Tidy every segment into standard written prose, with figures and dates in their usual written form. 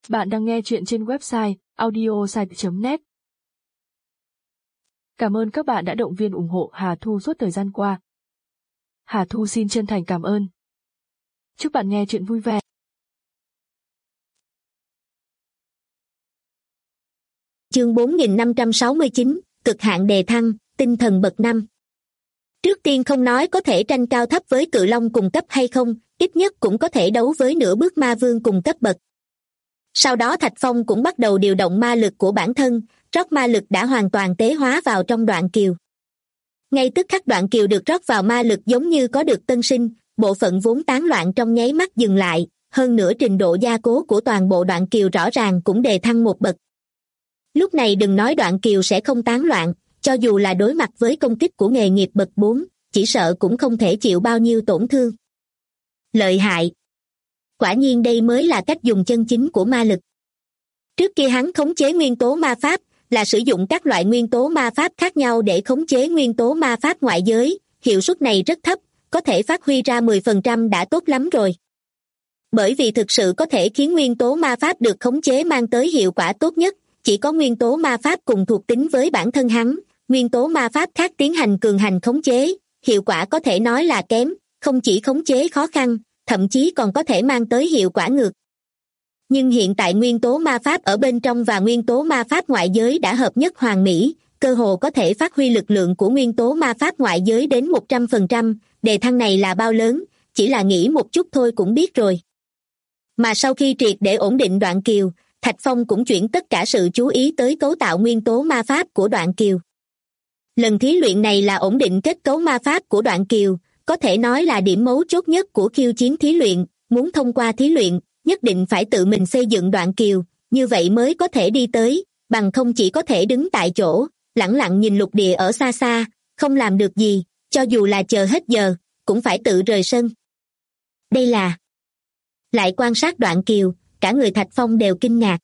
Bạn đang nghe chuyện trên website audiosite.net. Cảm ơn các bạn đã động viên ủng hộ Hà Thu suốt thời gian qua. Hà Thu xin chân thành cảm ơn. Chúc bạn nghe chuyện vui vẻ. Chương 4569, cực hạn đề thăng, tinh thần bậc 5. Trước tiên không nói có thể tranh cao thấp với cự long cùng cấp hay không, ít nhất cũng có thể đấu với nửa bước ma vương cùng cấp bậc. Sau đó Thạch Phong cũng bắt đầu điều động ma lực của bản thân, rót ma lực đã hoàn toàn tế hóa vào trong đoạn kiều. Ngay tức khắc đoạn kiều được rót vào ma lực giống như có được tân sinh, bộ phận vốn tán loạn trong nháy mắt dừng lại, hơn nữa trình độ gia cố của toàn bộ đoạn kiều rõ ràng cũng đề thăng một bậc. Lúc này đừng nói đoạn kiều sẽ không tán loạn, cho dù là đối mặt với công kích của nghề nghiệp bậc 4, chỉ sợ cũng không thể chịu bao nhiêu tổn thương. Lợi hại! Quả nhiên đây mới là cách dùng chân chính của ma lực. Trước kia hắn khống chế nguyên tố ma pháp là sử dụng các loại nguyên tố ma pháp khác nhau để khống chế nguyên tố ma pháp ngoại giới, hiệu suất này rất thấp, có thể phát huy ra 10% đã tốt lắm rồi. Bởi vì thực sự có thể khiến nguyên tố ma pháp được khống chế mang tới hiệu quả tốt nhất, chỉ có nguyên tố ma pháp cùng thuộc tính với bản thân hắn, nguyên tố ma pháp khác tiến hành cường hành khống chế, hiệu quả có thể nói là kém, không chỉ khống chế khó khăn, thậm chí còn có thể mang tới hiệu quả ngược. Nhưng hiện tại nguyên tố ma pháp ở bên trong và nguyên tố ma pháp ngoại giới đã hợp nhất hoàn mỹ, cơ hồ có thể phát huy lực lượng của nguyên tố ma pháp ngoại giới đến 100%, đề thăng này là bao lớn, chỉ là nghĩ một chút thôi cũng biết rồi. Mà sau khi triệt để ổn định đoạn kiều, Thạch Phong cũng chuyển tất cả sự chú ý tới cấu tạo nguyên tố ma pháp của đoạn kiều. Lần thí luyện này là ổn định kết cấu ma pháp của đoạn kiều, có thể nói là điểm mấu chốt nhất của khiêu chiến thí luyện, muốn thông qua thí luyện, nhất định phải tự mình xây dựng đoạn kiều, như vậy mới có thể đi tới, bằng không chỉ có thể đứng tại chỗ, lẳng lặng nhìn lục địa ở xa xa, không làm được gì, cho dù là chờ hết giờ, cũng phải tự rời sân. Đây là... Lại quan sát đoạn kiều, cả người Thạch Phong đều kinh ngạc.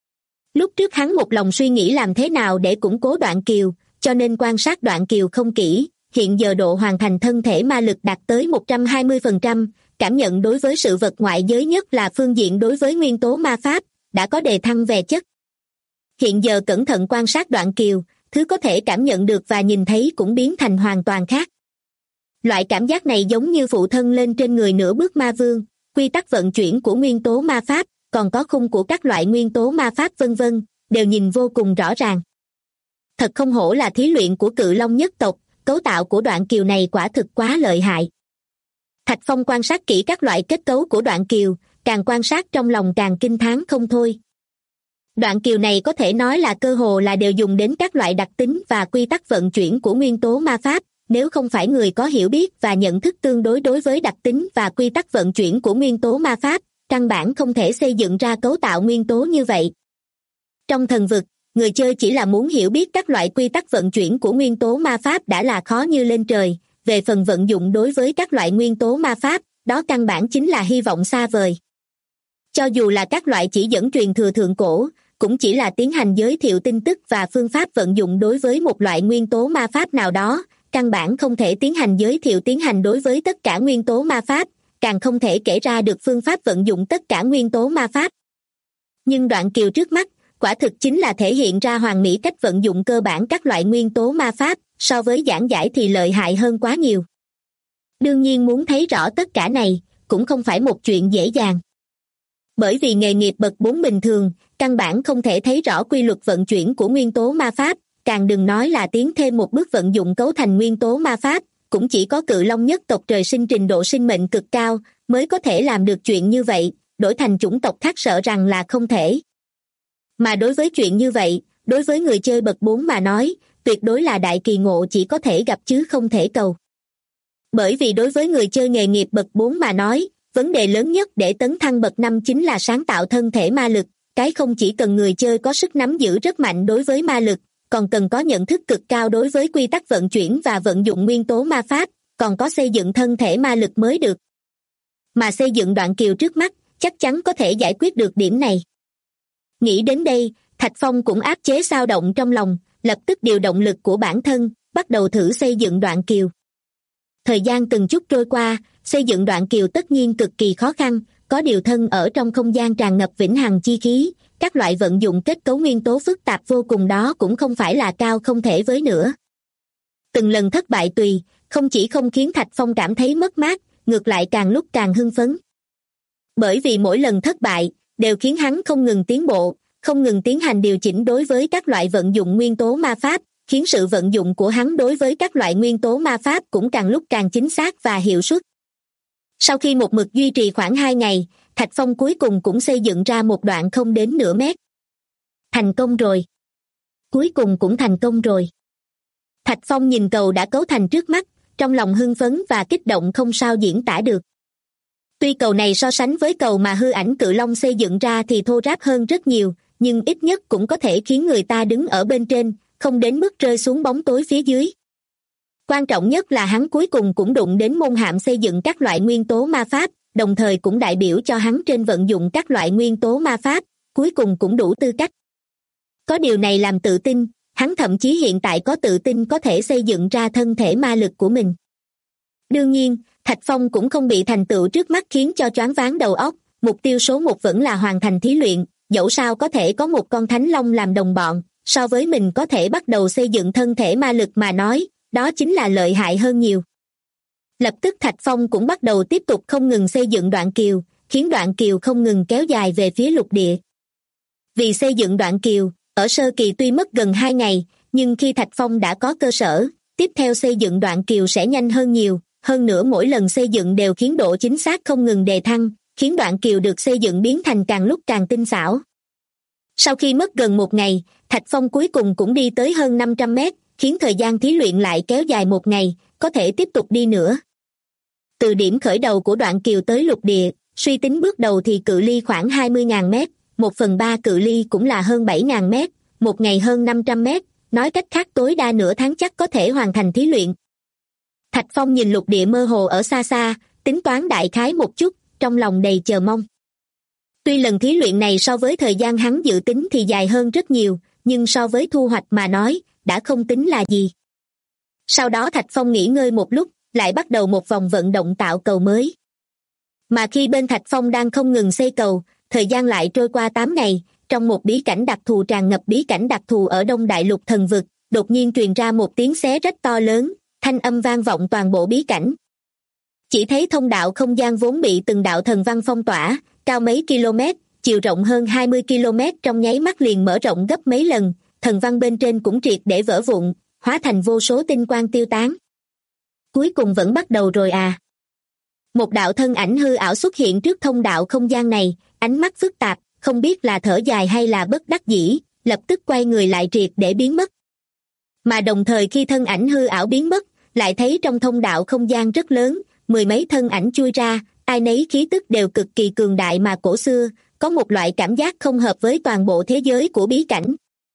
Lúc trước hắn một lòng suy nghĩ làm thế nào để củng cố đoạn kiều, cho nên quan sát đoạn kiều không kỹ, hiện giờ độ hoàn thành thân thể ma lực đạt tới 120%, cảm nhận đối với sự vật ngoại giới nhất là phương diện đối với nguyên tố ma pháp, đã có đề thăng về chất. Hiện giờ cẩn thận quan sát đoạn kiều, thứ có thể cảm nhận được và nhìn thấy cũng biến thành hoàn toàn khác. Loại cảm giác này giống như phụ thân lên trên người nửa bước ma vương, quy tắc vận chuyển của nguyên tố ma pháp, còn có khung của các loại nguyên tố ma pháp vân vân, đều nhìn vô cùng rõ ràng. Thật không hổ là thí luyện của cự long nhất tộc, cấu tạo của đoạn kiều này quả thực quá lợi hại. Thạch Phong quan sát kỹ các loại kết cấu của đoạn kiều, càng quan sát trong lòng càng kinh thán không thôi. Đoạn kiều này có thể nói là cơ hồ là đều dùng đến các loại đặc tính và quy tắc vận chuyển của nguyên tố ma pháp, nếu không phải người có hiểu biết và nhận thức tương đối đối với đặc tính và quy tắc vận chuyển của nguyên tố ma pháp, căn bản không thể xây dựng ra cấu tạo nguyên tố như vậy. Trong thần vực, người chơi chỉ là muốn hiểu biết các loại quy tắc vận chuyển của nguyên tố ma pháp đã là khó như lên trời, về phần vận dụng đối với các loại nguyên tố ma pháp, đó căn bản chính là hy vọng xa vời. Cho dù là các loại chỉ dẫn truyền thừa thượng cổ, cũng chỉ là tiến hành giới thiệu tin tức và phương pháp vận dụng đối với một loại nguyên tố ma pháp nào đó, căn bản không thể tiến hành giới thiệu tiến hành đối với tất cả nguyên tố ma pháp, càng không thể kể ra được phương pháp vận dụng tất cả nguyên tố ma pháp. Nhưng đoạn kiều trước mắt, quả thực chính là thể hiện ra hoàn mỹ cách vận dụng cơ bản các loại nguyên tố ma pháp, so với giảng giải thì lợi hại hơn quá nhiều. Đương nhiên muốn thấy rõ tất cả này, cũng không phải một chuyện dễ dàng. Bởi vì nghề nghiệp bậc 4 bình thường, căn bản không thể thấy rõ quy luật vận chuyển của nguyên tố ma pháp, càng đừng nói là tiến thêm một bước vận dụng cấu thành nguyên tố ma pháp, cũng chỉ có cự long nhất tộc trời sinh trình độ sinh mệnh cực cao, mới có thể làm được chuyện như vậy, đổi thành chủng tộc khác sợ rằng là không thể. Mà đối với chuyện như vậy, đối với người chơi bậc 4 mà nói, tuyệt đối là đại kỳ ngộ chỉ có thể gặp chứ không thể cầu. Bởi vì đối với người chơi nghề nghiệp bậc 4 mà nói, vấn đề lớn nhất để tấn thăng bậc 5 chính là sáng tạo thân thể ma lực, cái không chỉ cần người chơi có sức nắm giữ rất mạnh đối với ma lực, còn cần có nhận thức cực cao đối với quy tắc vận chuyển và vận dụng nguyên tố ma pháp, còn có xây dựng thân thể ma lực mới được. Mà xây dựng đoạn kiều trước mắt, chắc chắn có thể giải quyết được điểm này. Nghĩ đến đây, Thạch Phong cũng áp chế xao động trong lòng, lập tức điều động lực của bản thân, bắt đầu thử xây dựng đoạn kiều. Thời gian từng chút trôi qua, xây dựng đoạn kiều tất nhiên cực kỳ khó khăn, có điều thân ở trong không gian tràn ngập vĩnh hằng chi khí, các loại vận dụng kết cấu nguyên tố phức tạp vô cùng đó cũng không phải là cao không thể với nữa. Từng lần thất bại tùy, không chỉ không khiến Thạch Phong cảm thấy mất mát, ngược lại càng lúc càng hưng phấn. Bởi vì mỗi lần thất bại, đều khiến hắn không ngừng tiến bộ, không ngừng tiến hành điều chỉnh đối với các loại vận dụng nguyên tố ma pháp, khiến sự vận dụng của hắn đối với các loại nguyên tố ma pháp cũng càng lúc càng chính xác và hiệu suất. Sau khi một mực duy trì khoảng 2 ngày, Thạch Phong cuối cùng cũng xây dựng ra một đoạn không đến nửa mét. Thành công rồi. Cuối cùng cũng thành công rồi. Thạch Phong nhìn cầu đã cấu thành trước mắt, trong lòng hưng phấn và kích động không sao diễn tả được. Tuy cầu này so sánh với cầu mà hư ảnh cự long xây dựng ra thì thô ráp hơn rất nhiều, nhưng ít nhất cũng có thể khiến người ta đứng ở bên trên, không đến mức rơi xuống bóng tối phía dưới. Quan trọng nhất là hắn cuối cùng cũng đụng đến môn hạm xây dựng các loại nguyên tố ma pháp, đồng thời cũng đại biểu cho hắn trên vận dụng các loại nguyên tố ma pháp, cuối cùng cũng đủ tư cách. Có điều này làm tự tin, hắn thậm chí hiện tại có tự tin có thể xây dựng ra thân thể ma lực của mình. Đương nhiên, Thạch Phong cũng không bị thành tựu trước mắt khiến cho choáng váng đầu óc, mục tiêu số 1 vẫn là hoàn thành thí luyện, dẫu sao có thể có một con thánh long làm đồng bọn, so với mình có thể bắt đầu xây dựng thân thể ma lực mà nói, đó chính là lợi hại hơn nhiều. Lập tức Thạch Phong cũng bắt đầu tiếp tục không ngừng xây dựng đoạn kiều, khiến đoạn kiều không ngừng kéo dài về phía lục địa. Vì xây dựng đoạn kiều, ở sơ kỳ tuy mất gần 2 ngày, nhưng khi Thạch Phong đã có cơ sở, tiếp theo xây dựng đoạn kiều sẽ nhanh hơn nhiều, hơn nữa mỗi lần xây dựng đều khiến độ chính xác không ngừng đề thăng, khiến đoạn kiều được xây dựng biến thành càng lúc càng tinh xảo. Sau khi mất gần 1 ngày, Thạch Phong cuối cùng cũng đi tới hơn 500 mét, khiến thời gian thí luyện lại kéo dài 1 ngày, có thể tiếp tục đi nữa. Từ điểm khởi đầu của đoạn kiều tới lục địa, suy tính bước đầu thì cự ly khoảng 20.000 mét, 1/3 cự ly cũng là hơn 7.000 mét, 1 ngày hơn 500 mét, nói cách khác tối đa nửa tháng chắc có thể hoàn thành thí luyện. Thạch Phong nhìn lục địa mơ hồ ở xa xa, tính toán đại khái một chút, trong lòng đầy chờ mong. Tuy lần thí luyện này so với thời gian hắn dự tính thì dài hơn rất nhiều, nhưng so với thu hoạch mà nói, đã không tính là gì. Sau đó Thạch Phong nghỉ ngơi một lúc, lại bắt đầu một vòng vận động tạo cầu mới. Mà khi bên Thạch Phong đang không ngừng xây cầu, thời gian lại trôi qua 8 ngày, trong một bí cảnh đặc thù tràn ngập bí cảnh đặc thù ở Đông Đại Lục Thần Vực, đột nhiên truyền ra một tiếng xé rách to lớn, thanh âm vang vọng toàn bộ bí cảnh. Chỉ thấy thông đạo không gian vốn bị từng đạo thần văn phong tỏa, cao mấy km, chiều rộng hơn 20 km trong nháy mắt liền mở rộng gấp mấy lần, thần văn bên trên cũng triệt để vỡ vụn, hóa thành vô số tinh quang tiêu tán. Cuối cùng vẫn bắt đầu rồi à? Một đạo thân ảnh hư ảo xuất hiện trước thông đạo không gian này, ánh mắt phức tạp, không biết là thở dài hay là bất đắc dĩ, lập tức quay người lại triệt để biến mất. Mà đồng thời khi thân ảnh hư ảo biến mất, lại thấy trong thông đạo không gian rất lớn, 10 mấy thân ảnh chui ra, ai nấy khí tức đều cực kỳ cường đại mà cổ xưa, có một loại cảm giác không hợp với toàn bộ thế giới của bí cảnh.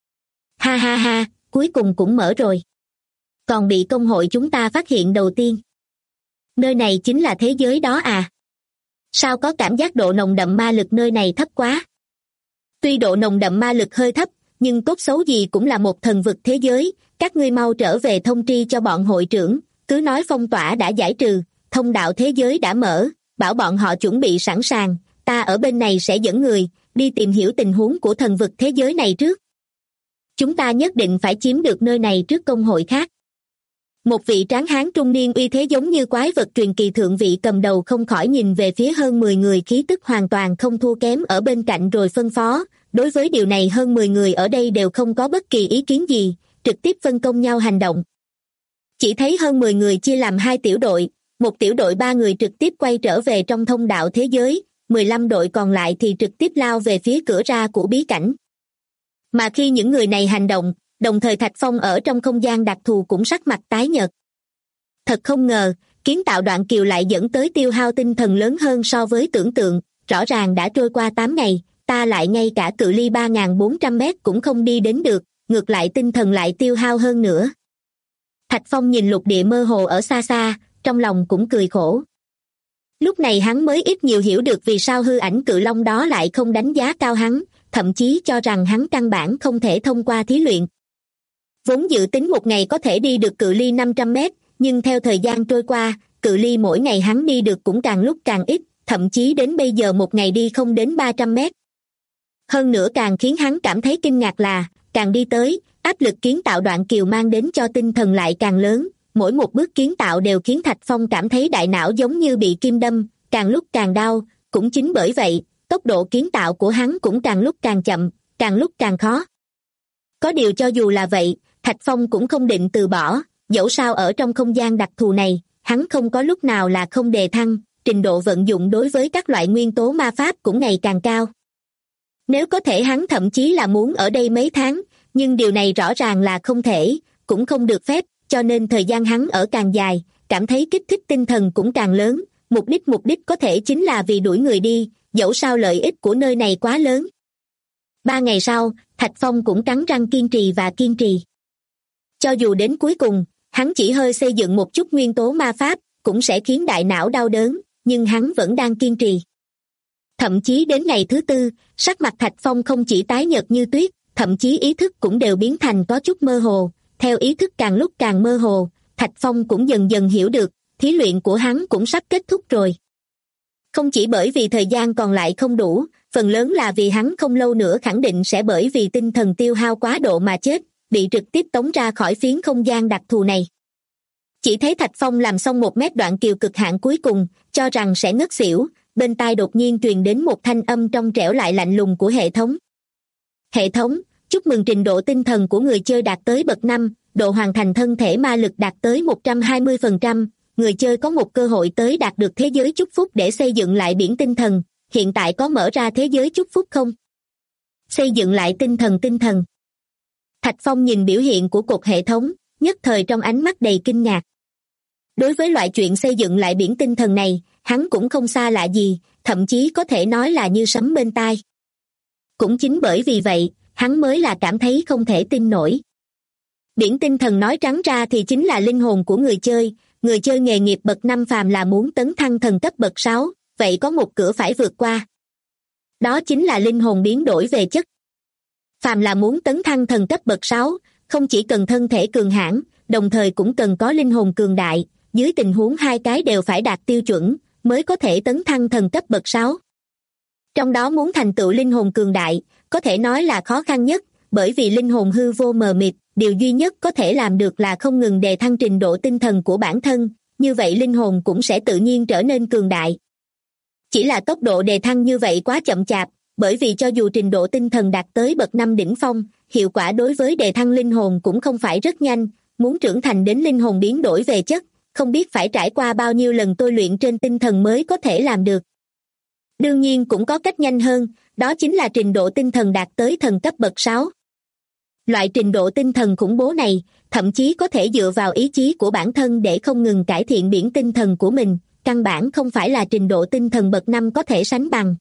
Ha ha ha, cuối cùng cũng mở rồi. Còn bị công hội chúng ta phát hiện đầu tiên. Nơi này chính là thế giới đó à? Sao có cảm giác độ nồng đậm ma lực nơi này thấp quá? Tuy độ nồng đậm ma lực hơi thấp, nhưng tốt xấu gì cũng là một thần vực thế giới, các ngươi mau trở về thông tri cho bọn hội trưởng, cứ nói phong tỏa đã giải trừ, thông đạo thế giới đã mở, bảo bọn họ chuẩn bị sẵn sàng, ta ở bên này sẽ dẫn người, đi tìm hiểu tình huống của thần vực thế giới này trước. Chúng ta nhất định phải chiếm được nơi này trước công hội khác. Một vị tráng hán trung niên uy thế giống như quái vật truyền kỳ thượng vị cầm đầu không khỏi nhìn về phía hơn 10 người khí tức hoàn toàn không thua kém ở bên cạnh rồi phân phó, đối với điều này hơn 10 người ở đây đều không có bất kỳ ý kiến gì, trực tiếp phân công nhau hành động. Chỉ thấy hơn 10 người chia làm 2 tiểu đội, một tiểu đội 3 người trực tiếp quay trở về trong thông đạo thế giới, 15 đội còn lại thì trực tiếp lao về phía cửa ra của bí cảnh. Mà khi những người này hành động, đồng thời Thạch Phong ở trong không gian đặc thù cũng sắc mặt tái nhợt. Thật không ngờ, kiến tạo đoạn kiều lại dẫn tới tiêu hao tinh thần lớn hơn so với tưởng tượng, rõ ràng đã trôi qua 8 ngày, ta lại ngay cả cự ly 3.400 mét cũng không đi đến được, ngược lại tinh thần lại tiêu hao hơn nữa. Thạch Phong nhìn lục địa mơ hồ ở xa xa, trong lòng cũng cười khổ. Lúc này hắn mới ít nhiều hiểu được vì sao hư ảnh cự long đó lại không đánh giá cao hắn, thậm chí cho rằng hắn căn bản không thể thông qua thí luyện. Vốn dự tính một ngày có thể đi được cự ly 500 mét, nhưng theo thời gian trôi qua, cự ly mỗi ngày hắn đi được cũng càng lúc càng ít, thậm chí đến bây giờ một ngày đi không đến 300 mét. Hơn nữa càng khiến hắn cảm thấy kinh ngạc là, càng đi tới, áp lực kiến tạo đoạn kiều mang đến cho tinh thần lại càng lớn, mỗi một bước kiến tạo đều khiến Thạch Phong cảm thấy đại não giống như bị kim đâm, càng lúc càng đau, cũng chính bởi vậy, tốc độ kiến tạo của hắn cũng càng lúc càng chậm, càng lúc càng khó. Có điều cho dù là vậy, Thạch Phong cũng không định từ bỏ, dẫu sao ở trong không gian đặc thù này, hắn không có lúc nào là không đề thăng, trình độ vận dụng đối với các loại nguyên tố ma pháp cũng ngày càng cao. Nếu có thể hắn thậm chí là muốn ở đây mấy tháng, nhưng điều này rõ ràng là không thể, cũng không được phép, cho nên thời gian hắn ở càng dài, cảm thấy kích thích tinh thần cũng càng lớn, mục đích có thể chính là vì đuổi người đi, dẫu sao lợi ích của nơi này quá lớn. 3 ngày sau, Thạch Phong cũng cắn răng kiên trì và kiên trì. Cho dù đến cuối cùng, hắn chỉ hơi xây dựng một chút nguyên tố ma pháp, cũng sẽ khiến đại não đau đớn, nhưng hắn vẫn đang kiên trì. Thậm chí đến ngày thứ 4, sắc mặt Thạch Phong không chỉ tái nhợt như tuyết, thậm chí ý thức cũng đều biến thành có chút mơ hồ. Theo ý thức càng lúc càng mơ hồ, Thạch Phong cũng dần dần hiểu được, thí luyện của hắn cũng sắp kết thúc rồi. Không chỉ bởi vì thời gian còn lại không đủ, phần lớn là vì hắn không lâu nữa khẳng định sẽ bởi vì tinh thần tiêu hao quá độ mà chết, bị trực tiếp tống ra khỏi phiến không gian đặc thù này. Chỉ thấy Thạch Phong làm xong 1 mét đoạn kiều cực hạn cuối cùng, cho rằng sẽ ngất xỉu, bên tai đột nhiên truyền đến một thanh âm trong trẻo lại lạnh lùng của hệ thống. Hệ thống, chúc mừng trình độ tinh thần của người chơi đạt tới bậc 5, độ hoàn thành thân thể ma lực đạt tới 120%, người chơi có một cơ hội tới đạt được thế giới chúc phúc để xây dựng lại biển tinh thần, hiện tại có mở ra thế giới chúc phúc không? Xây dựng lại tinh thần. Thạch Phong nhìn biểu hiện của cột hệ thống, nhất thời trong ánh mắt đầy kinh ngạc. Đối với loại chuyện xây dựng lại biển tinh thần này, hắn cũng không xa lạ gì, thậm chí có thể nói là như sấm bên tai. Cũng chính bởi vì vậy, hắn mới là cảm thấy không thể tin nổi. Biển tinh thần nói trắng ra thì chính là linh hồn của người chơi nghề nghiệp bậc 5 phàm là muốn tấn thăng thần cấp bậc 6, vậy có một cửa phải vượt qua. Đó chính là linh hồn biến đổi về chất. Phàm là muốn tấn thăng thần cấp bậc 6, không chỉ cần thân thể cường hãn, đồng thời cũng cần có linh hồn cường đại, dưới tình huống hai cái đều phải đạt tiêu chuẩn, mới có thể tấn thăng thần cấp bậc 6. Trong đó muốn thành tựu linh hồn cường đại, có thể nói là khó khăn nhất, bởi vì linh hồn hư vô mờ mịt, điều duy nhất có thể làm được là không ngừng đề thăng trình độ tinh thần của bản thân, như vậy linh hồn cũng sẽ tự nhiên trở nên cường đại. Chỉ là tốc độ đề thăng như vậy quá chậm chạp, bởi vì cho dù trình độ tinh thần đạt tới bậc 5 đỉnh phong, hiệu quả đối với đề thăng linh hồn cũng không phải rất nhanh, muốn trưởng thành đến linh hồn biến đổi về chất, không biết phải trải qua bao nhiêu lần tôi luyện trên tinh thần mới có thể làm được. Đương nhiên cũng có cách nhanh hơn, đó chính là trình độ tinh thần đạt tới thần cấp bậc 6. Loại trình độ tinh thần khủng bố này, thậm chí có thể dựa vào ý chí của bản thân để không ngừng cải thiện biển tinh thần của mình, căn bản không phải là trình độ tinh thần bậc 5 có thể sánh bằng.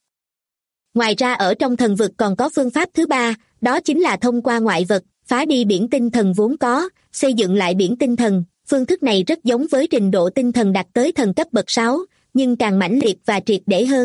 Ngoài ra ở trong thần vực còn có phương pháp thứ 3, đó chính là thông qua ngoại vật, phá đi biển tinh thần vốn có, xây dựng lại biển tinh thần. Phương thức này rất giống với trình độ tinh thần đạt tới thần cấp bậc 6, nhưng càng mãnh liệt và triệt để hơn.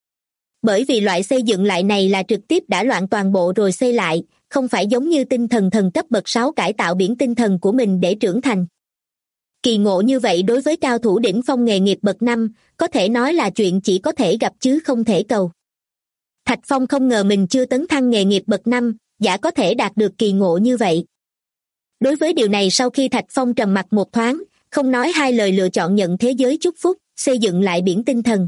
Bởi vì loại xây dựng lại này là trực tiếp đả loạn toàn bộ rồi xây lại, không phải giống như tinh thần thần cấp bậc 6 cải tạo biển tinh thần của mình để trưởng thành. Kỳ ngộ như vậy đối với cao thủ đỉnh phong nghề nghiệp bậc 5, có thể nói là chuyện chỉ có thể gặp chứ không thể cầu. Thạch Phong không ngờ mình chưa tấn thăng nghề nghiệp bậc 5, giả có thể đạt được kỳ ngộ như vậy. Đối với điều này sau khi Thạch Phong trầm mặc một thoáng, không nói hai lời lựa chọn nhận thế giới chúc phúc, xây dựng lại biển tinh thần.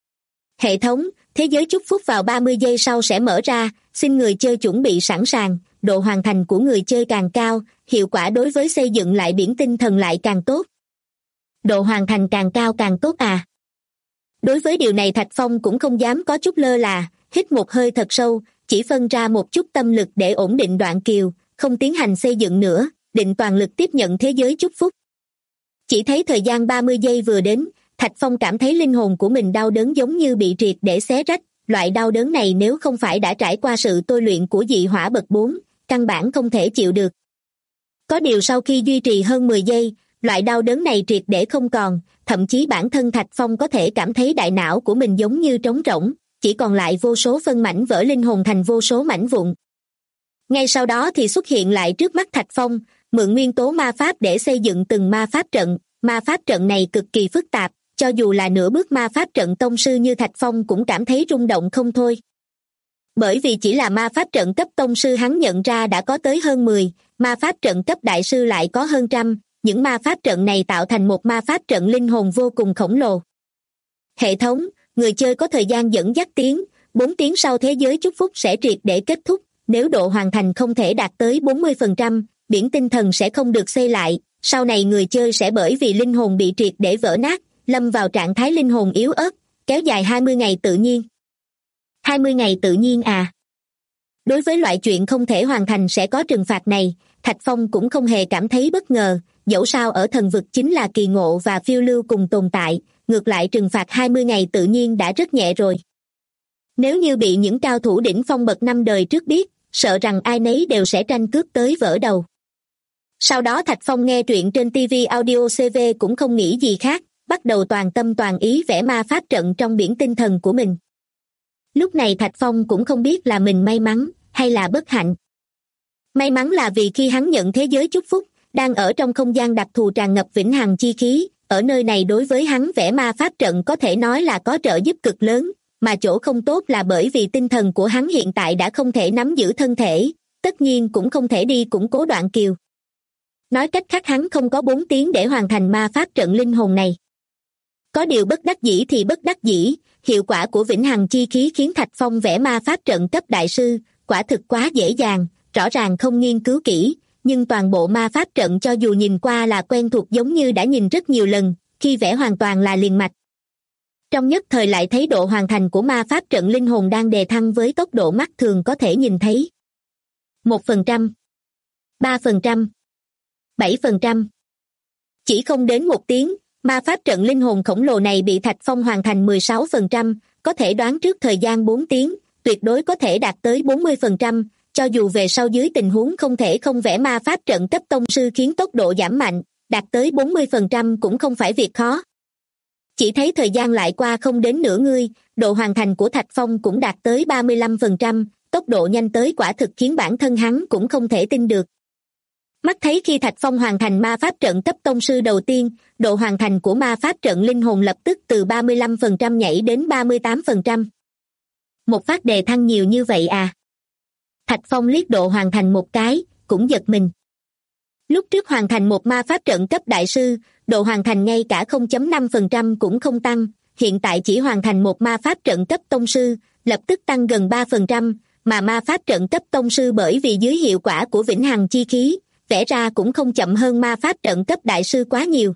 Hệ thống, thế giới chúc phúc vào 30 giây sau sẽ mở ra, xin người chơi chuẩn bị sẵn sàng, độ hoàn thành của người chơi càng cao, hiệu quả đối với xây dựng lại biển tinh thần lại càng tốt. Độ hoàn thành càng cao càng tốt à? Đối với điều này Thạch Phong cũng không dám có chút lơ là, hít một hơi thật sâu, chỉ phân ra một chút tâm lực để ổn định đoạn kiều, không tiến hành xây dựng nữa, định toàn lực tiếp nhận thế giới chúc phúc. Chỉ thấy thời gian 30 giây vừa đến, Thạch Phong cảm thấy linh hồn của mình đau đớn giống như bị triệt để xé rách, loại đau đớn này nếu không phải đã trải qua sự tôi luyện của dị hỏa bậc 4, căn bản không thể chịu được. Có điều sau khi duy trì hơn 10 giây, loại đau đớn này triệt để không còn, thậm chí bản thân Thạch Phong có thể cảm thấy đại não của mình giống như trống rỗng, chỉ còn lại vô số phân mảnh vỡ linh hồn thành vô số mảnh vụn. Ngay sau đó thì xuất hiện lại trước mắt Thạch Phong, mượn nguyên tố ma pháp để xây dựng từng ma pháp trận này cực kỳ phức tạp, cho dù là nửa bước ma pháp trận tông sư như Thạch Phong cũng cảm thấy rung động không thôi. Bởi vì chỉ là ma pháp trận cấp tông sư hắn nhận ra đã có tới hơn 10, ma pháp trận cấp đại sư lại có hơn trăm, những ma pháp trận này tạo thành một ma pháp trận linh hồn vô cùng khổng lồ. Hệ thống, người chơi có thời gian dẫn dắt tiếng, 4 tiếng sau thế giới chúc phúc sẽ triệt để kết thúc, nếu độ hoàn thành không thể đạt tới 40%, biển tinh thần sẽ không được xây lại, sau này người chơi sẽ bởi vì linh hồn bị triệt để vỡ nát, lâm vào trạng thái linh hồn yếu ớt, kéo dài 20 ngày tự nhiên. 20 ngày tự nhiên à? Đối với loại chuyện không thể hoàn thành sẽ có trừng phạt này, Thạch Phong cũng không hề cảm thấy bất ngờ, dẫu sao ở thần vực chính là kỳ ngộ và phiêu lưu cùng tồn tại, ngược lại trừng phạt 20 ngày tự nhiên đã rất nhẹ rồi. Nếu như bị những cao thủ đỉnh phong bậc 5 đời trước biết, sợ rằng ai nấy đều sẽ tranh cướp tới vỡ đầu. Sau đó Thạch Phong nghe truyện trên TV Audio CV cũng không nghĩ gì khác, bắt đầu toàn tâm toàn ý vẽ ma pháp trận trong biển tinh thần của mình. Lúc này Thạch Phong cũng không biết là mình may mắn hay là bất hạnh. May mắn là vì khi hắn nhận thế giới chúc phúc, đang ở trong không gian đặc thù tràn ngập vĩnh hằng chi khí, ở nơi này đối với hắn vẽ ma pháp trận có thể nói là có trợ giúp cực lớn, mà chỗ không tốt là bởi vì tinh thần của hắn hiện tại đã không thể nắm giữ thân thể, tất nhiên cũng không thể đi củng cố đoạn kiều. Nói cách khác hắn không có 4 tiếng để hoàn thành ma pháp trận linh hồn này. Có điều bất đắc dĩ thì bất đắc dĩ, hiệu quả của vĩnh hằng chi khí khiến Thạch Phong vẽ ma pháp trận cấp đại sư, quả thực quá dễ dàng, rõ ràng không nghiên cứu kỹ, nhưng toàn bộ ma pháp trận cho dù nhìn qua là quen thuộc giống như đã nhìn rất nhiều lần, khi vẽ hoàn toàn là liền mạch. Trong nhất thời lại thấy độ hoàn thành của ma pháp trận linh hồn đang đề thăng với tốc độ mắt thường có thể nhìn thấy. 1%, 3%, 7%. Chỉ không đến 1 tiếng, ma pháp trận linh hồn khổng lồ này bị Thạch Phong hoàn thành 16%, có thể đoán trước thời gian 4 tiếng, tuyệt đối có thể đạt tới 40%, cho dù về sau dưới tình huống không thể không vẽ ma pháp trận cấp tông sư khiến tốc độ giảm mạnh, đạt tới 40% cũng không phải việc khó. Chỉ thấy thời gian lại qua không đến nửa ngươi, độ hoàn thành của Thạch Phong cũng đạt tới 35%, tốc độ nhanh tới quả thực khiến bản thân hắn cũng không thể tin được. Mắt thấy khi Thạch Phong hoàn thành ma pháp trận cấp tông sư đầu tiên, độ hoàn thành của ma pháp trận linh hồn lập tức từ 35% nhảy đến 38%. Một phát đề thăng nhiều như vậy à? Thạch Phong liếc độ hoàn thành một cái, cũng giật mình. Lúc trước hoàn thành một ma pháp trận cấp đại sư, độ hoàn thành ngay cả 0.5% cũng không tăng, hiện tại chỉ hoàn thành một ma pháp trận cấp tông sư, lập tức tăng gần 3%, mà ma pháp trận cấp tông sư bởi vì dưới hiệu quả của vĩnh hằng chi khí, vẽ ra cũng không chậm hơn ma pháp trận cấp đại sư quá nhiều.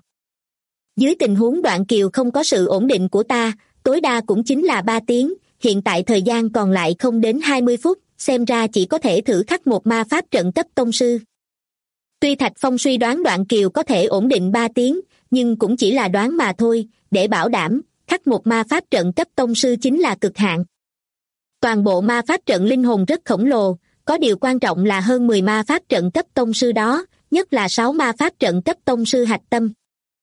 Dưới tình huống đoạn kiều không có sự ổn định của ta, tối đa cũng chính là 3 tiếng, hiện tại thời gian còn lại không đến 20 phút, xem ra chỉ có thể thử khắc một ma pháp trận cấp tông sư. Tuy Thạch Phong suy đoán đoạn kiều có thể ổn định 3 tiếng, nhưng cũng chỉ là đoán mà thôi, để bảo đảm, khắc một ma pháp trận cấp tông sư chính là cực hạn. Toàn bộ ma pháp trận linh hồn rất khổng lồ, có điều quan trọng là hơn 10 ma pháp trận cấp tông sư đó, nhất là 6 ma pháp trận cấp tông sư hạch tâm.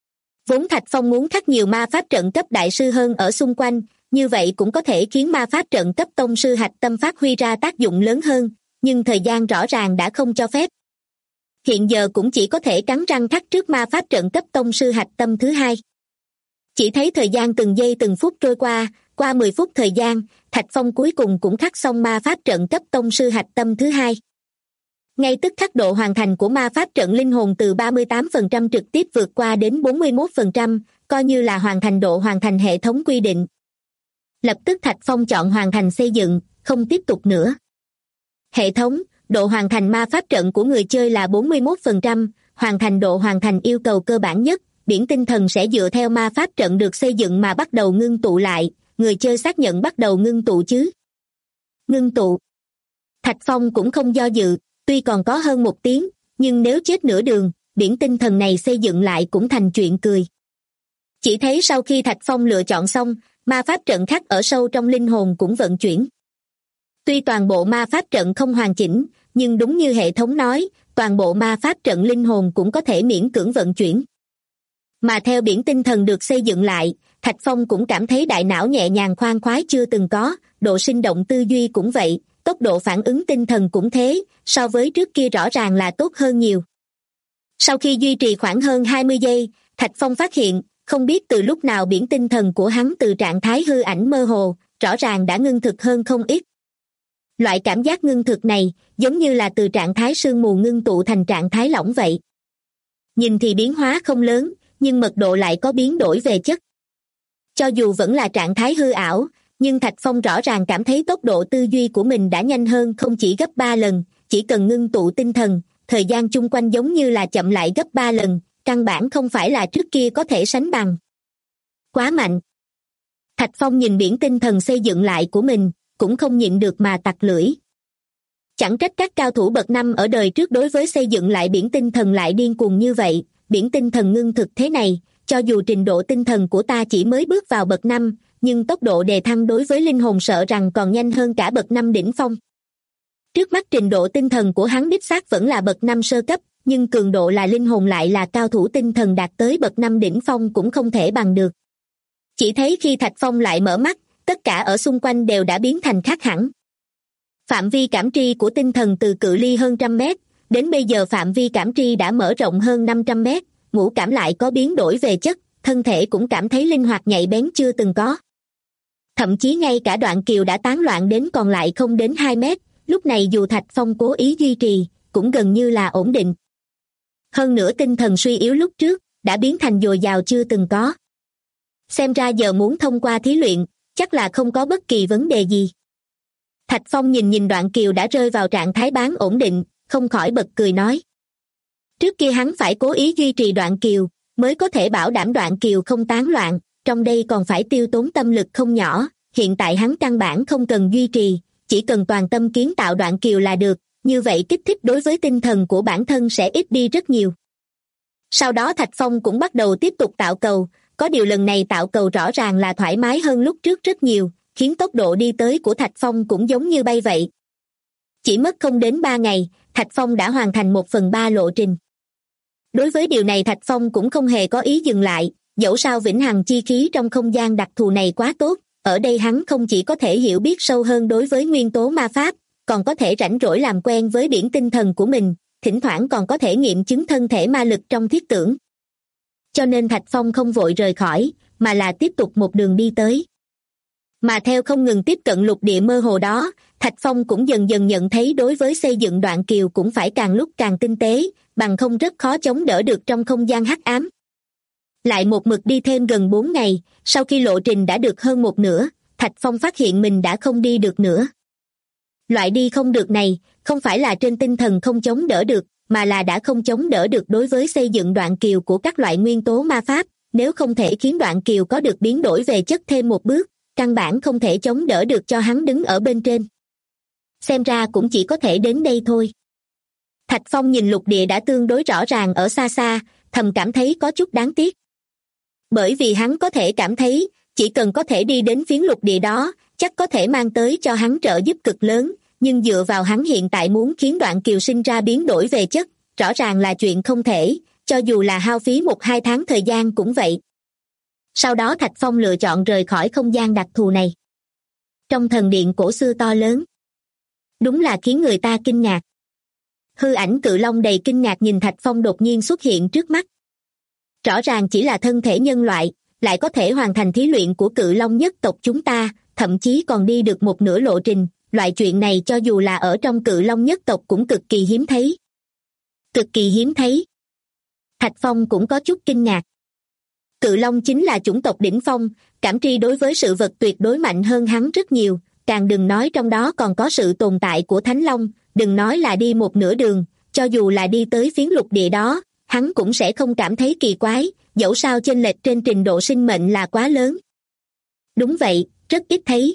Vốn Thạch Phong muốn khắc nhiều ma pháp trận cấp đại sư hơn ở xung quanh, như vậy cũng có thể khiến ma pháp trận cấp tông sư hạch tâm phát huy ra tác dụng lớn hơn, nhưng thời gian rõ ràng đã không cho phép. Hiện giờ cũng chỉ có thể cắn răng khắc trước ma pháp trận cấp tông sư hạch tâm thứ hai. Chỉ thấy thời gian từng giây từng phút trôi qua 10 phút thời gian, Thạch Phong cuối cùng cũng khắc xong ma pháp trận cấp tông sư hạch tâm thứ hai. Ngay tức khắc độ hoàn thành của ma pháp trận linh hồn từ 38% trực tiếp vượt qua đến 41%, coi như là hoàn thành độ hoàn thành hệ thống quy định. Lập tức Thạch Phong chọn hoàn thành xây dựng, không tiếp tục nữa. Hệ thống, độ hoàn thành ma pháp trận của người chơi là 41%, hoàn thành độ hoàn thành yêu cầu cơ bản nhất, biển tinh thần sẽ dựa theo ma pháp trận được xây dựng mà bắt đầu ngưng tụ lại, người chơi xác nhận bắt đầu ngưng tụ chứ. Ngưng tụ. Thạch Phong cũng không do dự, tuy còn có hơn 1 tiếng, nhưng nếu chết nửa đường, biển tinh thần này xây dựng lại cũng thành chuyện cười. Chỉ thấy sau khi Thạch Phong lựa chọn xong, ma pháp trận khắc ở sâu trong linh hồn cũng vận chuyển. Tuy toàn bộ ma pháp trận không hoàn chỉnh, nhưng đúng như hệ thống nói, toàn bộ ma pháp trận linh hồn cũng có thể miễn cưỡng vận chuyển. Mà theo biển tinh thần được xây dựng lại, Thạch Phong cũng cảm thấy đại não nhẹ nhàng khoan khoái chưa từng có, độ sinh động tư duy cũng vậy, tốc độ phản ứng tinh thần cũng thế, so với trước kia rõ ràng là tốt hơn nhiều. Sau khi duy trì khoảng hơn 20 giây, Thạch Phong phát hiện, không biết từ lúc nào biển tinh thần của hắn từ trạng thái hư ảnh mơ hồ, rõ ràng đã ngưng thực hơn không ít. Loại cảm giác ngưng thực này, giống như là từ trạng thái sương mù ngưng tụ thành trạng thái lỏng vậy. Nhìn thì biến hóa không lớn, nhưng mật độ lại có biến đổi về chất. Cho dù vẫn là trạng thái hư ảo, nhưng Thạch Phong rõ ràng cảm thấy tốc độ tư duy của mình đã nhanh hơn không chỉ gấp 3 lần, chỉ cần ngưng tụ tinh thần, thời gian chung quanh giống như là chậm lại gấp 3 lần, căn bản không phải là trước kia có thể sánh bằng. Quá mạnh. Thạch Phong nhìn biển tinh thần xây dựng lại của mình, cũng không nhịn được mà tặc lưỡi. Chẳng trách các cao thủ bậc 5 ở đời trước đối với xây dựng lại biển tinh thần lại điên cuồng như vậy, biển tinh thần ngưng thực thế này, cho dù trình độ tinh thần của ta chỉ mới bước vào bậc 5, nhưng tốc độ đề thăng đối với linh hồn sợ rằng còn nhanh hơn cả bậc 5 đỉnh phong. Trước mắt trình độ tinh thần của hắn đích xác vẫn là bậc 5 sơ cấp, nhưng cường độ là linh hồn lại là cao thủ tinh thần đạt tới bậc 5 đỉnh phong cũng không thể bằng được. Chỉ thấy khi Thạch Phong lại mở mắt, tất cả ở xung quanh đều đã biến thành khác hẳn. Phạm vi cảm tri của tinh thần từ cự ly hơn 100 mét, đến bây giờ phạm vi cảm tri đã mở rộng hơn 500 mét, ngũ cảm lại có biến đổi về chất, thân thể cũng cảm thấy linh hoạt nhạy bén chưa từng có. Thậm chí ngay cả đoạn kiều đã tán loạn đến còn lại không đến 2 mét, lúc này dù Thạch Phong cố ý duy trì, cũng gần như là ổn định. Hơn nữa tinh thần suy yếu lúc trước, đã biến thành dồi dào chưa từng có. Xem ra giờ muốn thông qua thí luyện, chắc là không có bất kỳ vấn đề gì. Thạch Phong nhìn đoạn kiều đã rơi vào trạng thái bán ổn định, không khỏi bật cười nói. Trước kia hắn phải cố ý duy trì đoạn kiều, mới có thể bảo đảm đoạn kiều không tán loạn, trong đây còn phải tiêu tốn tâm lực không nhỏ, hiện tại hắn căn bản không cần duy trì, chỉ cần toàn tâm kiến tạo đoạn kiều là được, như vậy kích thích đối với tinh thần của bản thân sẽ ít đi rất nhiều. Sau đó Thạch Phong cũng bắt đầu tiếp tục tạo cầu, có điều lần này tạo cầu rõ ràng là thoải mái hơn lúc trước rất nhiều, khiến tốc độ đi tới của Thạch Phong cũng giống như bay vậy. Chỉ mất không đến 3 ngày, Thạch Phong đã hoàn thành 1/3 lộ trình. Đối với điều này Thạch Phong cũng không hề có ý dừng lại, dẫu sao vĩnh hằng chi khí trong không gian đặc thù này quá tốt, ở đây hắn không chỉ có thể hiểu biết sâu hơn đối với nguyên tố ma pháp, còn có thể rảnh rỗi làm quen với biển tinh thần của mình, thỉnh thoảng còn có thể nghiệm chứng thân thể ma lực trong thiết tưởng. Cho nên Thạch Phong không vội rời khỏi, mà là tiếp tục một đường đi tới. Mà theo không ngừng tiếp cận lục địa mơ hồ đó, Thạch Phong cũng dần dần nhận thấy đối với xây dựng đoạn kiều cũng phải càng lúc càng tinh tế, bằng không rất khó chống đỡ được trong không gian hắc ám. Lại một mực đi thêm gần 4 ngày, sau khi lộ trình đã được hơn một nửa, Thạch Phong phát hiện mình đã không đi được nữa. Loại đi không được này, không phải là trên tinh thần không chống đỡ được, mà là đã không chống đỡ được đối với xây dựng đoạn kiều của các loại nguyên tố ma pháp, nếu không thể khiến đoạn kiều có được biến đổi về chất thêm một bước, căn bản không thể chống đỡ được cho hắn đứng ở bên trên. Xem ra cũng chỉ có thể đến đây thôi. Thạch Phong nhìn lục địa đã tương đối rõ ràng ở xa xa, thầm cảm thấy có chút đáng tiếc. Bởi vì hắn có thể cảm thấy, chỉ cần có thể đi đến phiến lục địa đó, chắc có thể mang tới cho hắn trợ giúp cực lớn, nhưng dựa vào hắn hiện tại muốn khiến đoạn kiều sinh ra biến đổi về chất, rõ ràng là chuyện không thể, cho dù là hao phí 1-2 tháng thời gian cũng vậy. Sau đó Thạch Phong lựa chọn rời khỏi không gian đặc thù này. Trong thần điện cổ xưa to lớn, đúng là khiến người ta kinh ngạc. Hư ảnh cự long đầy kinh ngạc nhìn Thạch Phong đột nhiên xuất hiện trước mắt. Rõ ràng chỉ là thân thể nhân loại, lại có thể hoàn thành thí luyện của cự long nhất tộc chúng ta, thậm chí còn đi được một nửa lộ trình, loại chuyện này cho dù là ở trong cự long nhất tộc cũng cực kỳ hiếm thấy. Cực kỳ hiếm thấy. Thạch Phong cũng có chút kinh ngạc. Cự long chính là chủng tộc đỉnh phong, cảm tri đối với sự vật tuyệt đối mạnh hơn hắn rất nhiều, càng đừng nói trong đó còn có sự tồn tại của Thánh Long, đừng nói là đi một nửa đường, cho dù là đi tới phiến lục địa đó, hắn cũng sẽ không cảm thấy kỳ quái, dẫu sao chênh lệch trên trình độ sinh mệnh là quá lớn. Đúng vậy, rất ít thấy.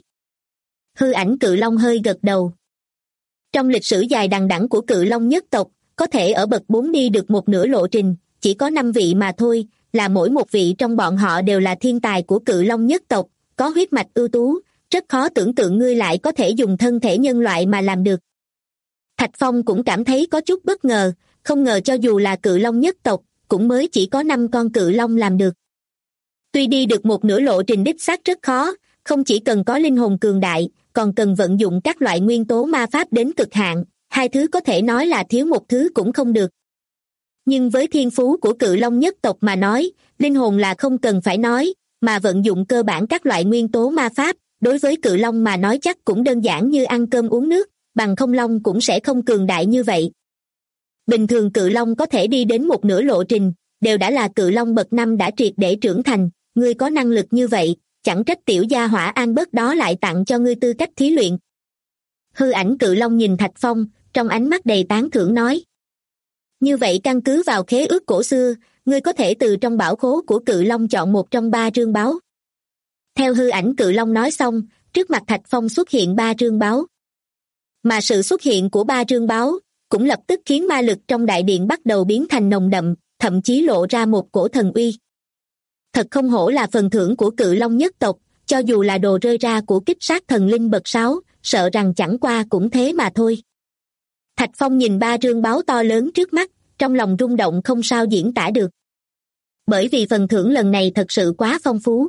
Hư ảnh cự long hơi gật đầu. Trong lịch sử dài đằng đẵng của cự long nhất tộc, có thể ở bậc 4 đi được một nửa lộ trình, chỉ có 5 vị mà thôi, là mỗi một vị trong bọn họ đều là thiên tài của cự long nhất tộc, có huyết mạch ưu tú, rất khó tưởng tượng ngươi lại có thể dùng thân thể nhân loại mà làm được. Thạch Phong cũng cảm thấy có chút bất ngờ, không ngờ cho dù là cự long nhất tộc, cũng mới chỉ có 5 con cự long làm được. Tuy đi được một nửa lộ trình đích xác rất khó, không chỉ cần có linh hồn cường đại, còn cần vận dụng các loại nguyên tố ma pháp đến cực hạn, hai thứ có thể nói là thiếu một thứ cũng không được. Nhưng với thiên phú của Cự Long nhất tộc mà nói, linh hồn là không cần phải nói, mà vận dụng cơ bản các loại nguyên tố ma pháp, đối với Cự Long mà nói chắc cũng đơn giản như ăn cơm uống nước, bằng không Long cũng sẽ không cường đại như vậy. Bình thường Cự Long có thể đi đến một nửa lộ trình, đều đã là Cự Long bậc 5 đã triệt để trưởng thành, ngươi có năng lực như vậy, chẳng trách tiểu gia hỏa An Bớt đó lại tặng cho ngươi tư cách thí luyện. Hư ảnh Cự Long nhìn Thạch Phong, trong ánh mắt đầy tán thưởng nói. Như vậy căn cứ vào khế ước cổ xưa, ngươi có thể từ trong bảo khố của Cự Long chọn một trong 3 trương báu. Theo hư ảnh Cự Long nói xong, trước mặt Thạch Phong xuất hiện 3 trương báu. Mà sự xuất hiện của 3 trương báu cũng lập tức khiến ma lực trong đại điện bắt đầu biến thành nồng đậm, thậm chí lộ ra một cổ thần uy. Thật không hổ là phần thưởng của Cự Long nhất tộc, cho dù là đồ rơi ra của kích sát thần linh bậc 6, sợ rằng chẳng qua cũng thế mà thôi. Thạch Phong nhìn 3 trương báu to lớn trước mắt, trong lòng rung động không sao diễn tả được. Bởi vì phần thưởng lần này thật sự quá phong phú.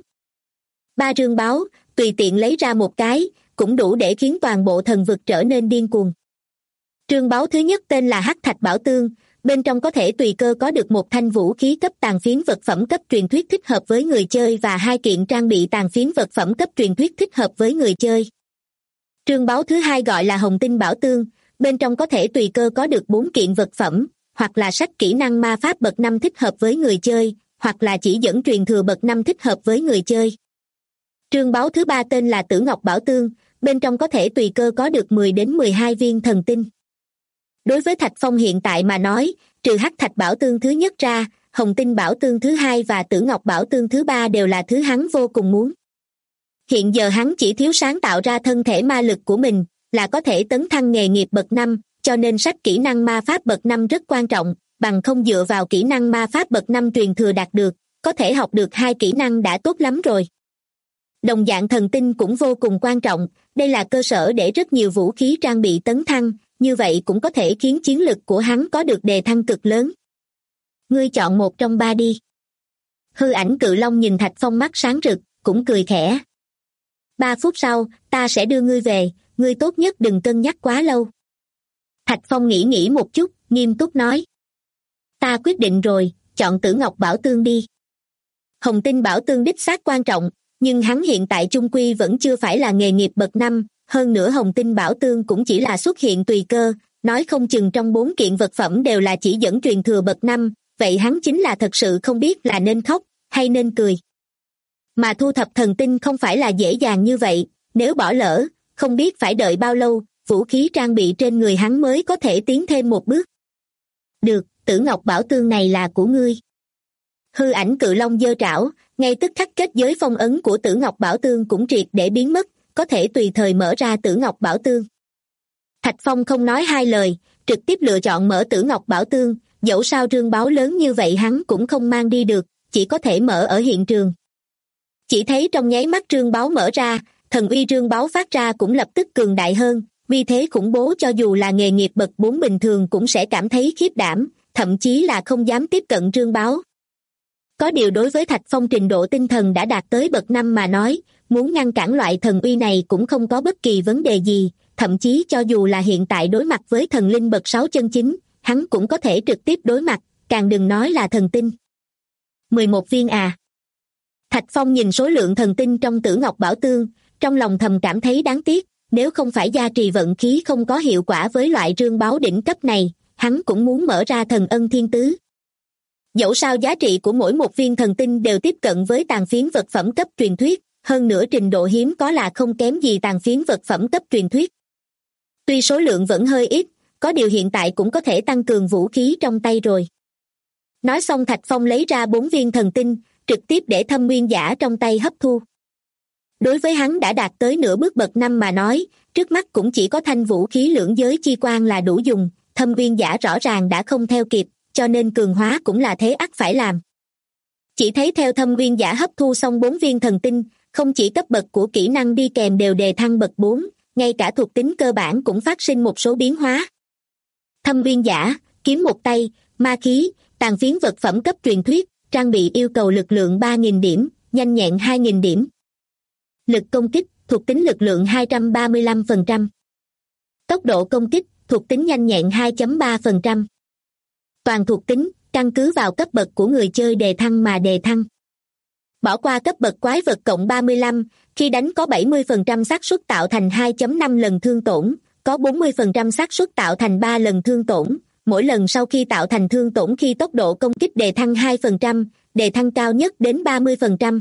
3 trương báu, tùy tiện lấy ra một cái, cũng đủ để khiến toàn bộ thần vực trở nên điên cuồng. Trương báu thứ nhất tên là Hắc Thạch Bảo Tương, bên trong có thể tùy cơ có được một thanh vũ khí cấp tàn phiến vật phẩm cấp truyền thuyết thích hợp với người chơi và 2 kiện trang bị tàn phiến vật phẩm cấp truyền thuyết thích hợp với người chơi. Trương báu thứ hai gọi là Hồng Tinh Bảo Tương, bên trong có thể tùy cơ có được 4 kiện vật phẩm, hoặc là sách kỹ năng ma pháp bậc 5 thích hợp với người chơi, hoặc là chỉ dẫn truyền thừa bậc 5 thích hợp với người chơi. Trương báu thứ ba tên là Tử Ngọc Bảo Tương, bên trong có thể tùy cơ có được 10 đến 12 viên thần tinh. Đối với Thạch Phong hiện tại mà nói, trừ Hắc Thạch Bảo Tương thứ nhất ra, Hồng Tinh Bảo Tương thứ hai và Tử Ngọc Bảo Tương thứ ba đều là thứ hắn vô cùng muốn. Hiện giờ hắn chỉ thiếu sáng tạo ra thân thể ma lực của mình, là có thể tấn thăng nghề nghiệp bậc 5, cho nên sách kỹ năng ma pháp bậc 5 rất quan trọng, bằng không dựa vào kỹ năng ma pháp bậc 5 truyền thừa đạt được, có thể học được 2 kỹ năng đã tốt lắm rồi. Đồng dạng thần tinh cũng vô cùng quan trọng, đây là cơ sở để rất nhiều vũ khí trang bị tấn thăng, như vậy cũng có thể khiến chiến lực của hắn có được đề thăng cực lớn. Ngươi chọn một trong 3 đi. Hư ảnh Cự Long nhìn Thạch Phong mắt sáng rực, cũng cười khẽ. 3 phút sau, ta sẽ đưa ngươi về, ngươi tốt nhất đừng cân nhắc quá lâu. Thạch Phong nghĩ một chút, nghiêm túc nói. Ta quyết định rồi, chọn Tử Ngọc Bảo Tương đi. Hồng Tinh Bảo Tương đích xác quan trọng, nhưng hắn hiện tại chung quy vẫn chưa phải là nghề nghiệp bậc 5, hơn nữa Hồng Tinh Bảo Tương cũng chỉ là xuất hiện tùy cơ, nói không chừng trong 4 kiện vật phẩm đều là chỉ dẫn truyền thừa bậc 5, vậy hắn chính là thật sự không biết là nên khóc, hay nên cười. Mà thu thập thần tinh không phải là dễ dàng như vậy, nếu bỏ lỡ, không biết phải đợi bao lâu, vũ khí trang bị trên người hắn mới có thể tiến thêm một bước. Được, Tử Ngọc Bảo Tương này là của ngươi. Hư ảnh Cự Long giơ trảo, ngay tức khắc kết giới phong ấn của Tử Ngọc Bảo Tương cũng triệt để biến mất, có thể tùy thời mở ra Tử Ngọc Bảo Tương. Thạch Phong không nói hai lời, trực tiếp lựa chọn mở Tử Ngọc Bảo Tương, dẫu sao trương báu lớn như vậy hắn cũng không mang đi được, chỉ có thể mở ở hiện trường. Chỉ thấy trong nháy mắt trương báu mở ra, thần uy trương báu phát ra cũng lập tức cường đại hơn, vì thế khủng bố cho dù là nghề nghiệp bậc 4 bình thường cũng sẽ cảm thấy khiếp đảm, thậm chí là không dám tiếp cận trương báu. Có điều đối với Thạch Phong trình độ tinh thần đã đạt tới bậc 5 mà nói, muốn ngăn cản loại thần uy này cũng không có bất kỳ vấn đề gì, thậm chí cho dù là hiện tại đối mặt với thần linh bậc 6 chân chính, hắn cũng có thể trực tiếp đối mặt, càng đừng nói là thần tinh. 11 viên à. Thạch Phong nhìn số lượng thần tinh trong Tử Ngọc Bảo Tương, trong lòng thầm cảm thấy đáng tiếc, nếu không phải gia trì vận khí không có hiệu quả với loại trương báu đỉnh cấp này, hắn cũng muốn mở ra thần ân thiên tứ. Dẫu sao giá trị của mỗi một viên thần tinh đều tiếp cận với tàn phiến vật phẩm cấp truyền thuyết, hơn nữa trình độ hiếm có là không kém gì tàn phiến vật phẩm cấp truyền thuyết. Tuy số lượng vẫn hơi ít, có điều hiện tại cũng có thể tăng cường vũ khí trong tay rồi. Nói xong Thạch Phong lấy ra 4 viên thần tinh, trực tiếp để Thâm Nguyên Giả trong tay hấp thu. Đối với hắn đã đạt tới nửa bước bậc 5 mà nói, trước mắt cũng chỉ có thanh vũ khí lưỡng giới chi quan là đủ dùng, Thâm Nguyên Giả rõ ràng đã không theo kịp, cho nên cường hóa cũng là thế ắt phải làm. Chỉ thấy theo Thâm Nguyên Giả hấp thu xong 4 viên thần tinh, không chỉ cấp bậc của kỹ năng đi kèm đều đề thăng bậc 4, ngay cả thuộc tính cơ bản cũng phát sinh một số biến hóa. Thâm Nguyên Giả, kiếm một tay, ma khí, tàn phiến vật phẩm cấp truyền thuyết, trang bị yêu cầu lực lượng 3.000 điểm, nhanh nhẹn 2.000 điểm. Lực công kích, thuộc tính lực lượng 235%. Tốc độ công kích, thuộc tính nhanh nhẹn 2.3%. Toàn thuộc tính, căn cứ vào cấp bậc của người chơi đề thăng mà đề thăng. Bỏ qua cấp bậc quái vật cộng 35, khi đánh có 70% xác suất tạo thành 2.5 lần thương tổn, có 40% xác suất tạo thành 3 lần thương tổn, mỗi lần sau khi tạo thành thương tổn khi tốc độ công kích đề thăng 2%, đề thăng cao nhất đến 30%.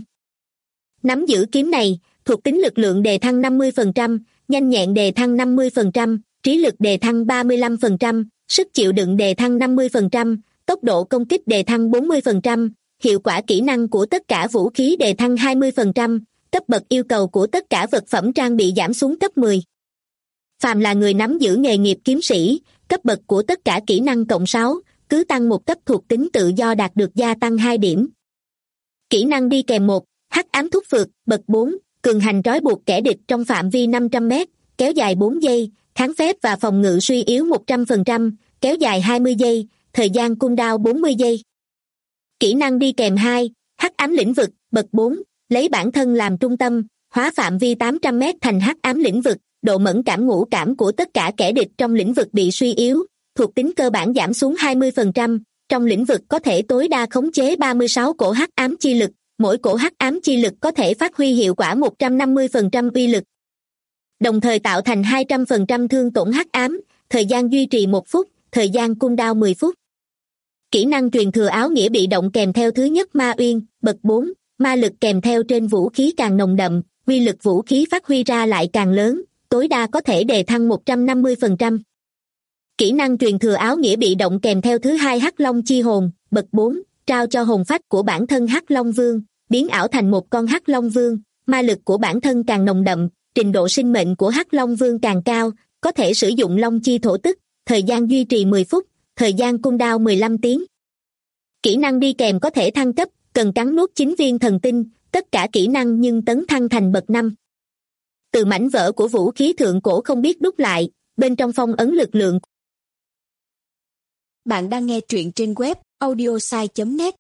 Nắm giữ kiếm này, thuộc tính lực lượng đề thăng 50%, nhanh nhẹn đề thăng 50%, trí lực đề thăng 35%, sức chịu đựng đề thăng 50%, tốc độ công kích đề thăng 40%, hiệu quả kỹ năng của tất cả vũ khí đề thăng 20%, cấp bậc yêu cầu của tất cả vật phẩm trang bị giảm xuống cấp 10. Phàm là người nắm giữ nghề nghiệp kiếm sĩ, cấp bậc của tất cả kỹ năng cộng 6, cứ tăng một cấp thuộc tính tự do đạt được gia tăng 2 điểm. Kỹ năng đi kèm 1, hắc ám thúc phược, bậc 4, cường hành trói buộc kẻ địch trong phạm vi 500 mét, kéo dài 4 giây, kháng phép và phòng ngự suy yếu 100%, kéo dài 20 giây, thời gian cooldown 40 giây. Kỹ năng đi kèm 2, hắc ám lĩnh vực, bậc 4, lấy bản thân làm trung tâm, hóa phạm vi 800 mét thành hắc ám lĩnh vực, độ mẫn cảm ngũ cảm của tất cả kẻ địch trong lĩnh vực bị suy yếu, thuộc tính cơ bản giảm xuống 20%, trong lĩnh vực có thể tối đa khống chế 36 cổ hắc ám chi lực, mỗi cổ hắc ám chi lực có thể phát huy hiệu quả 150% uy lực. Đồng thời tạo thành 200% thương tổn hắc ám, thời gian duy trì 1 phút, thời gian cooldown 10 phút. Kỹ năng truyền thừa áo nghĩa bị động kèm theo thứ nhất ma uyên, bậc 4, ma lực kèm theo trên vũ khí càng nồng đậm, uy lực vũ khí phát huy ra lại càng lớn, tối đa có thể đề thăng 150%. Kỹ năng truyền thừa áo nghĩa bị động kèm theo thứ hai hắc long chi hồn, bậc 4, trao cho hồn phách của bản thân hắc long vương, biến ảo thành một con hắc long vương, ma lực của bản thân càng nồng đậm, trình độ sinh mệnh của hắc long vương càng cao, có thể sử dụng long chi thổ tức, thời gian duy trì 10 phút, thời gian cooldown 15 tiếng. Kỹ năng đi kèm có thể thăng cấp, cần cắn nuốt 9 viên thần tinh, tất cả kỹ năng nhưng tấn thăng thành bậc 5. Từ mảnh vỡ của vũ khí thượng cổ không biết đúc lại, bên trong phong ấn lực lượng. Bạn đang nghe truyện trên web audiosai.net.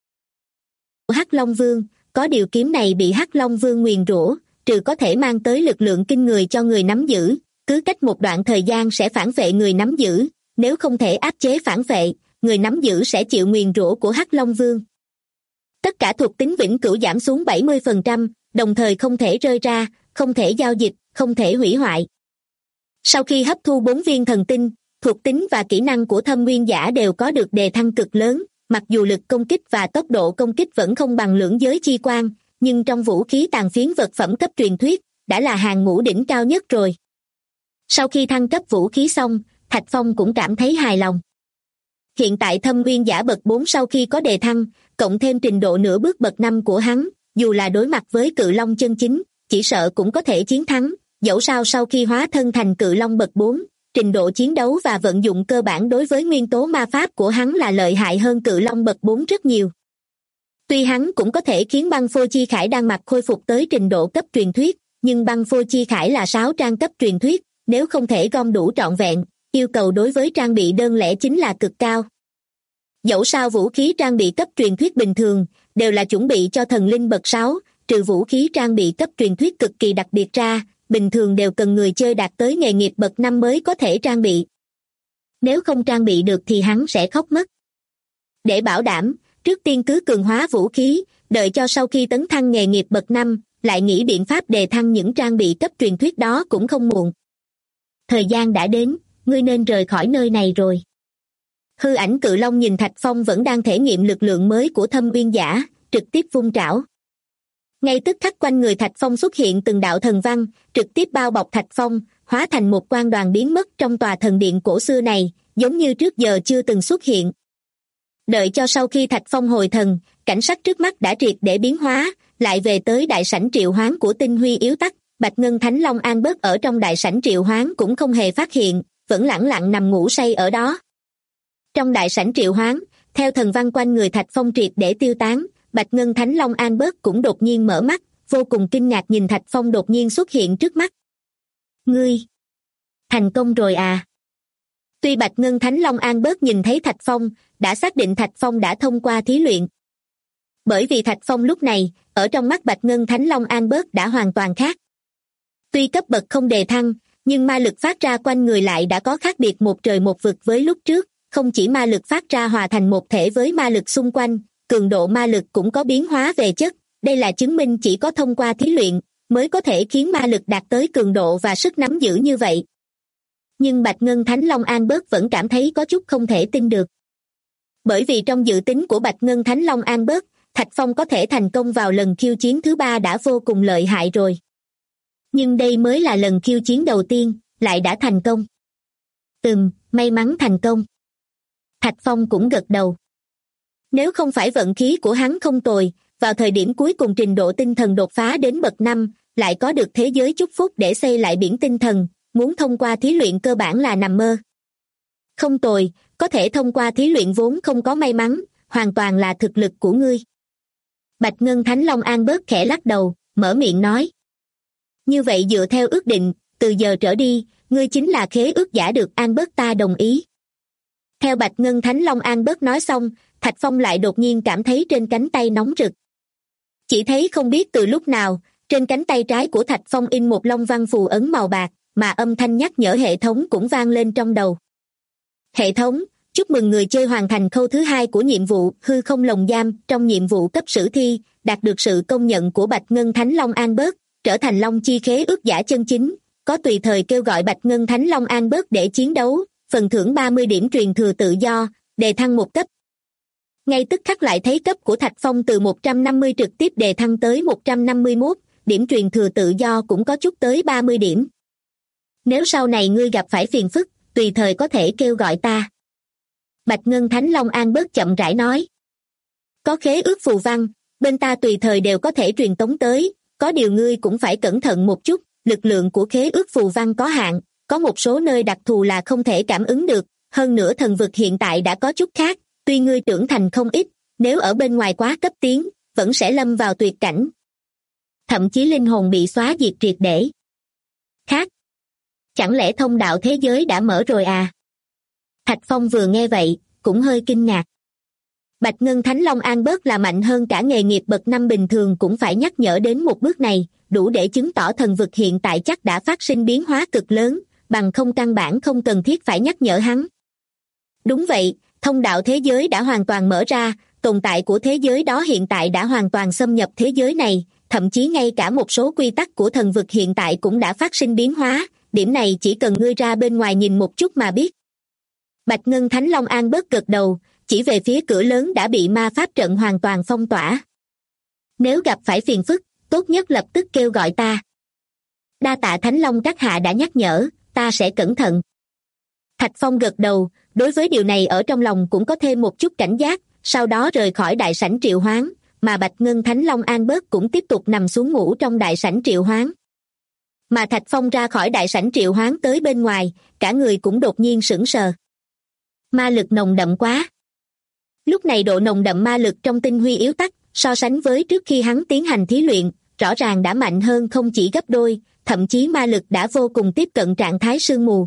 Hắc Long Vương, có điều kiếm này bị Hắc Long Vương nguyền rủa, trừ có thể mang tới lực lượng kinh người cho người nắm giữ, cứ cách một đoạn thời gian sẽ phản vệ người nắm giữ, nếu không thể áp chế phản vệ, người nắm giữ sẽ chịu nguyền rủa của Hắc Long Vương. Tất cả thuộc tính vĩnh cửu giảm xuống 70%, đồng thời không thể rơi ra, không thể giao dịch, không thể hủy hoại. Sau khi hấp thu 4 viên thần tinh, thuộc tính và kỹ năng của Thâm Nguyên Giả đều có được đề thăng cực lớn, mặc dù lực công kích và tốc độ công kích vẫn không bằng lưỡng giới chi quan, nhưng trong vũ khí tàn phiến vật phẩm cấp truyền thuyết, đã là hàng ngũ đỉnh cao nhất rồi. Sau khi thăng cấp vũ khí xong, Thạch Phong cũng cảm thấy hài lòng. Hiện tại Thâm Nguyên Giả bậc 4 sau khi có đề thăng, cộng thêm trình độ nửa bước bậc 5 của hắn, dù là đối mặt với cự long chân chính, chỉ sợ cũng có thể chiến thắng, dẫu sao sau khi hóa thân thành cự long bậc 4, trình độ chiến đấu và vận dụng cơ bản đối với nguyên tố ma pháp của hắn là lợi hại hơn cự long bậc 4 rất nhiều. Tuy hắn cũng có thể khiến băng phôi chi khải đan mạch khôi phục tới trình độ cấp truyền thuyết, nhưng băng phôi chi khải là 6 trang cấp truyền thuyết, nếu không thể gom đủ trọn vẹn, yêu cầu đối với trang bị đơn lẻ chính là cực cao. Dẫu sao vũ khí trang bị cấp truyền thuyết bình thường, đều là chuẩn bị cho thần linh bậc 6, trừ vũ khí trang bị cấp truyền thuyết cực kỳ đặc biệt ra, bình thường đều cần người chơi đạt tới nghề nghiệp bậc 5 mới có thể trang bị. Nếu không trang bị được thì hắn sẽ khóc mất. Để bảo đảm, trước tiên cứ cường hóa vũ khí, đợi cho sau khi tấn thăng nghề nghiệp bậc 5, lại nghĩ biện pháp đề thăng những trang bị cấp truyền thuyết đó cũng không muộn. Thời gian đã đến, ngươi nên rời khỏi nơi này rồi. Hư ảnh cự long nhìn Thạch Phong vẫn đang thể nghiệm lực lượng mới của Thâm Nguyên Giả, trực tiếp vung trảo. Ngay tức khắc quanh người Thạch Phong xuất hiện từng đạo thần văn, trực tiếp bao bọc Thạch Phong, hóa thành một quang đoàn biến mất trong tòa thần điện cổ xưa này, giống như trước giờ chưa từng xuất hiện. Đợi cho sau khi Thạch Phong hồi thần, cảnh sắc trước mắt đã triệt để biến hóa, lại về tới đại sảnh triệu hoán của tinh huy yếu tắc, Bạch Ngân Thánh Long An bớt ở trong đại sảnh triệu hoán cũng không hề phát hiện, vẫn lẳng lặng nằm ngủ say ở đó. Trong đại sảnh triệu hoán, theo thần văn quanh người Thạch Phong triệt để tiêu tán, Bạch Ngân Thánh Long An bớt cũng đột nhiên mở mắt, vô cùng kinh ngạc nhìn Thạch Phong đột nhiên xuất hiện trước mắt. Ngươi! Thành công rồi à? Tuy Bạch Ngân Thánh Long An bớt nhìn thấy Thạch Phong, đã xác định Thạch Phong đã thông qua thí luyện. Bởi vì Thạch Phong lúc này, ở trong mắt Bạch Ngân Thánh Long An bớt đã hoàn toàn khác. Tuy cấp bậc không đề thăng, nhưng ma lực phát ra quanh người lại đã có khác biệt một trời một vực với lúc trước, không chỉ ma lực phát ra hòa thành một thể với ma lực xung quanh, cường độ ma lực cũng có biến hóa về chất. Đây là chứng minh chỉ có thông qua thí luyện mới có thể khiến ma lực đạt tới cường độ và sức nắm giữ như vậy. Nhưng Bạch Ngân Thánh Long An Bớt vẫn cảm thấy có chút không thể tin được. Bởi vì trong dự tính của Bạch Ngân Thánh Long An Bớt, Thạch Phong có thể thành công vào lần khiêu chiến thứ 3 đã vô cùng lợi hại rồi. Nhưng đây mới là lần khiêu chiến đầu tiên, lại đã thành công. May mắn thành công. Thạch Phong cũng gật đầu. Nếu không phải vận khí của hắn không tồi, vào thời điểm cuối cùng trình độ tinh thần đột phá đến bậc 5, lại có được thế giới chúc phúc để xây lại biển tinh thần, muốn thông qua thí luyện cơ bản là nằm mơ. Không tồi, có thể thông qua thí luyện vốn không có may mắn, hoàn toàn là thực lực của ngươi. Bạch Ngân Thánh Long An Bớt khẽ lắc đầu, mở miệng nói. Như vậy dựa theo ước định, từ giờ trở đi, ngươi chính là khế ước giả được An Bớt, ta đồng ý. Theo Bạch Ngân Thánh Long An Bớt nói xong, Thạch Phong lại đột nhiên cảm thấy trên cánh tay nóng rực. Chỉ thấy không biết từ lúc nào, trên cánh tay trái của Thạch Phong in một long văn phù ấn màu bạc, mà âm thanh nhắc nhở hệ thống cũng vang lên trong đầu. Hệ thống, chúc mừng người chơi hoàn thành khâu thứ 2 của nhiệm vụ hư không lồng giam trong nhiệm vụ cấp sử thi, đạt được sự công nhận của Bạch Ngân Thánh Long An Bớt, trở thành Long Chi khế ước giả chân chính, có tùy thời kêu gọi Bạch Ngân Thánh Long An Bớt để chiến đấu, phần thưởng 30 điểm truyền thừa tự do, đề thăng 1 cấp. Ngay tức khắc lại thấy cấp của Thạch Phong từ 150 trực tiếp đề thăng tới 151, điểm truyền thừa tự do cũng có chút tới 30 điểm. Nếu sau này ngươi gặp phải phiền phức, tùy thời có thể kêu gọi ta. Bạch Ngân Thánh Long An Bớt chậm rãi nói. Có khế ước phù văn, bên ta tùy thời đều có thể truyền tống tới, có điều ngươi cũng phải cẩn thận một chút, lực lượng của khế ước phù văn có hạn, có một số nơi đặc thù là không thể cảm ứng được, hơn nữa thần vực hiện tại đã có chút khác, tuy ngươi trưởng thành không ít, nếu ở bên ngoài quá cấp tiến, vẫn sẽ lâm vào tuyệt cảnh. Thậm chí linh hồn bị xóa diệt triệt để. Khác. Chẳng lẽ thông đạo thế giới đã mở rồi à? Thạch Phong vừa nghe vậy, cũng hơi kinh ngạc. Bạch Ngân Thánh Long An Bớt là mạnh hơn cả nghề nghiệp bậc 5 bình thường cũng phải nhắc nhở đến một bước này, đủ để chứng tỏ thần vực hiện tại chắc đã phát sinh biến hóa cực lớn, bằng không căn bản không cần thiết phải nhắc nhở hắn. Đúng vậy, thông đạo thế giới đã hoàn toàn mở ra, tồn tại của thế giới đó hiện tại đã hoàn toàn xâm nhập thế giới này, thậm chí ngay cả một số quy tắc của thần vực hiện tại cũng đã phát sinh biến hóa, điểm này chỉ cần ngươi ra bên ngoài nhìn một chút mà biết. Bạch Ngân Thánh Long An Bớt gật đầu, chỉ về phía cửa lớn đã bị ma pháp trận hoàn toàn phong tỏa. Nếu gặp phải phiền phức, tốt nhất lập tức kêu gọi ta. Đa tạ Thánh Long các hạ đã nhắc nhở, ta sẽ cẩn thận. Thạch Phong gật đầu, đối với điều này ở trong lòng cũng có thêm một chút cảnh giác, sau đó rời khỏi đại sảnh triệu hoán, mà Bạch Ngân Thánh Long An Bớt cũng tiếp tục nằm xuống ngủ trong đại sảnh triệu hoán. Mà Thạch Phong ra khỏi đại sảnh triệu hoán tới bên ngoài, cả người cũng đột nhiên sững sờ. Ma lực nồng đậm quá. Lúc này độ nồng đậm ma lực trong tinh huy yếu tắc, so sánh với trước khi hắn tiến hành thí luyện, rõ ràng đã mạnh hơn không chỉ gấp đôi, thậm chí ma lực đã vô cùng tiếp cận trạng thái sương mù.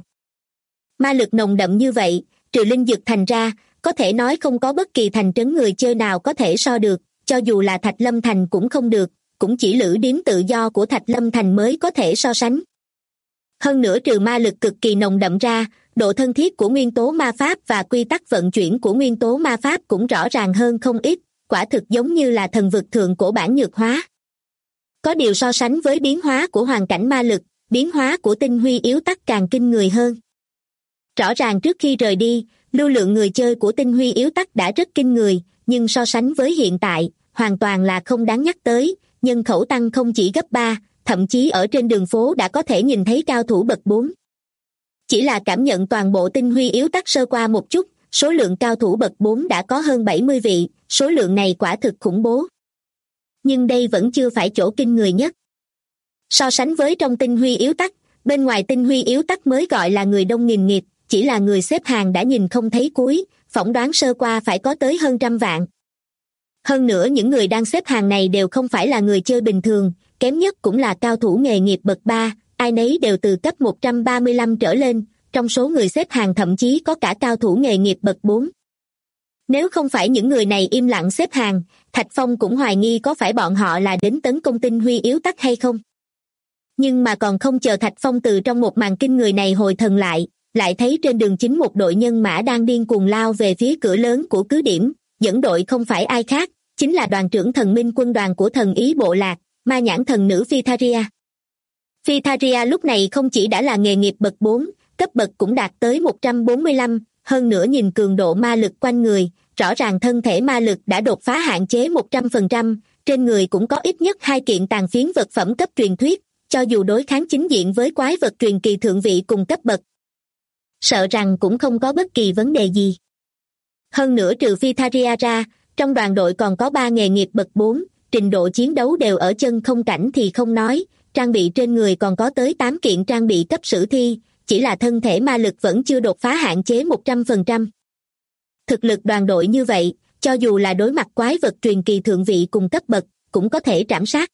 Ma lực nồng đậm như vậy, trừ linh dực thành ra, có thể nói không có bất kỳ thành trấn người chơi nào có thể so được, cho dù là Thạch Lâm Thành cũng không được, cũng chỉ lữ điếm tự do của Thạch Lâm Thành mới có thể so sánh. Hơn nữa trừ ma lực cực kỳ nồng đậm ra, độ thân thiết của nguyên tố ma pháp và quy tắc vận chuyển của nguyên tố ma pháp cũng rõ ràng hơn không ít, quả thực giống như là thần vực thượng cổ bản nhược hóa. Có điều so sánh với biến hóa của hoàn cảnh ma lực, biến hóa của tinh huy yếu tắc càng kinh người hơn. Rõ ràng trước khi rời đi, lưu lượng người chơi của tinh huy yếu tắc đã rất kinh người, nhưng so sánh với hiện tại, hoàn toàn là không đáng nhắc tới, nhân khẩu tăng không chỉ gấp 3, thậm chí ở trên đường phố đã có thể nhìn thấy cao thủ bậc 4. Chỉ là cảm nhận toàn bộ tinh huy yếu tắc sơ qua một chút, số lượng cao thủ bậc 4 đã có hơn 70 vị, số lượng này quả thực khủng bố. Nhưng đây vẫn chưa phải chỗ kinh người nhất. So sánh với trong tinh huy yếu tắc, bên ngoài tinh huy yếu tắc mới gọi là người đông nghìn nghịt, chỉ là người xếp hàng đã nhìn không thấy cuối, phỏng đoán sơ qua phải có tới hơn 100 vạn. Hơn nữa những người đang xếp hàng này đều không phải là người chơi bình thường, kém nhất cũng là cao thủ nghề nghiệp bậc 3, ai nấy đều từ cấp 135 trở lên, trong số người xếp hàng thậm chí có cả cao thủ nghề nghiệp bậc 4. Nếu không phải những người này im lặng xếp hàng, Thạch Phong cũng hoài nghi có phải bọn họ là đến tấn công tinh huy yếu tắc hay không. Nhưng mà còn không chờ Thạch Phong từ trong một màn kinh người này hồi thần lại, lại thấy trên đường chính một đội nhân mã đang điên cuồng lao về phía cửa lớn của cứ điểm, dẫn đội không phải ai khác, chính là đoàn trưởng thần minh quân đoàn của thần ý bộ lạc, ma nhãn thần nữ Phytharia. Phytharia lúc này không chỉ đã là nghề nghiệp bậc 4, cấp bậc cũng đạt tới 145, hơn nữa nhìn cường độ ma lực quanh người, rõ ràng thân thể ma lực đã đột phá hạn chế 100%, trên người cũng có ít nhất 2 kiện tàn phiến vật phẩm cấp truyền thuyết, cho dù đối kháng chính diện với quái vật truyền kỳ thượng vị cùng cấp bậc. Sợ rằng cũng không có bất kỳ vấn đề gì. Hơn nữa trừ Phytharia ra, trong đoàn đội còn có 3 nghề nghiệp bậc 4, trình độ chiến đấu đều ở chân không cảnh thì không nói, trang bị trên người còn có tới 8 kiện trang bị cấp sử thi, chỉ là thân thể ma lực vẫn chưa đột phá hạn chế 100%. Thực lực đoàn đội như vậy, cho dù là đối mặt quái vật truyền kỳ thượng vị cùng cấp bậc, cũng có thể trảm sát.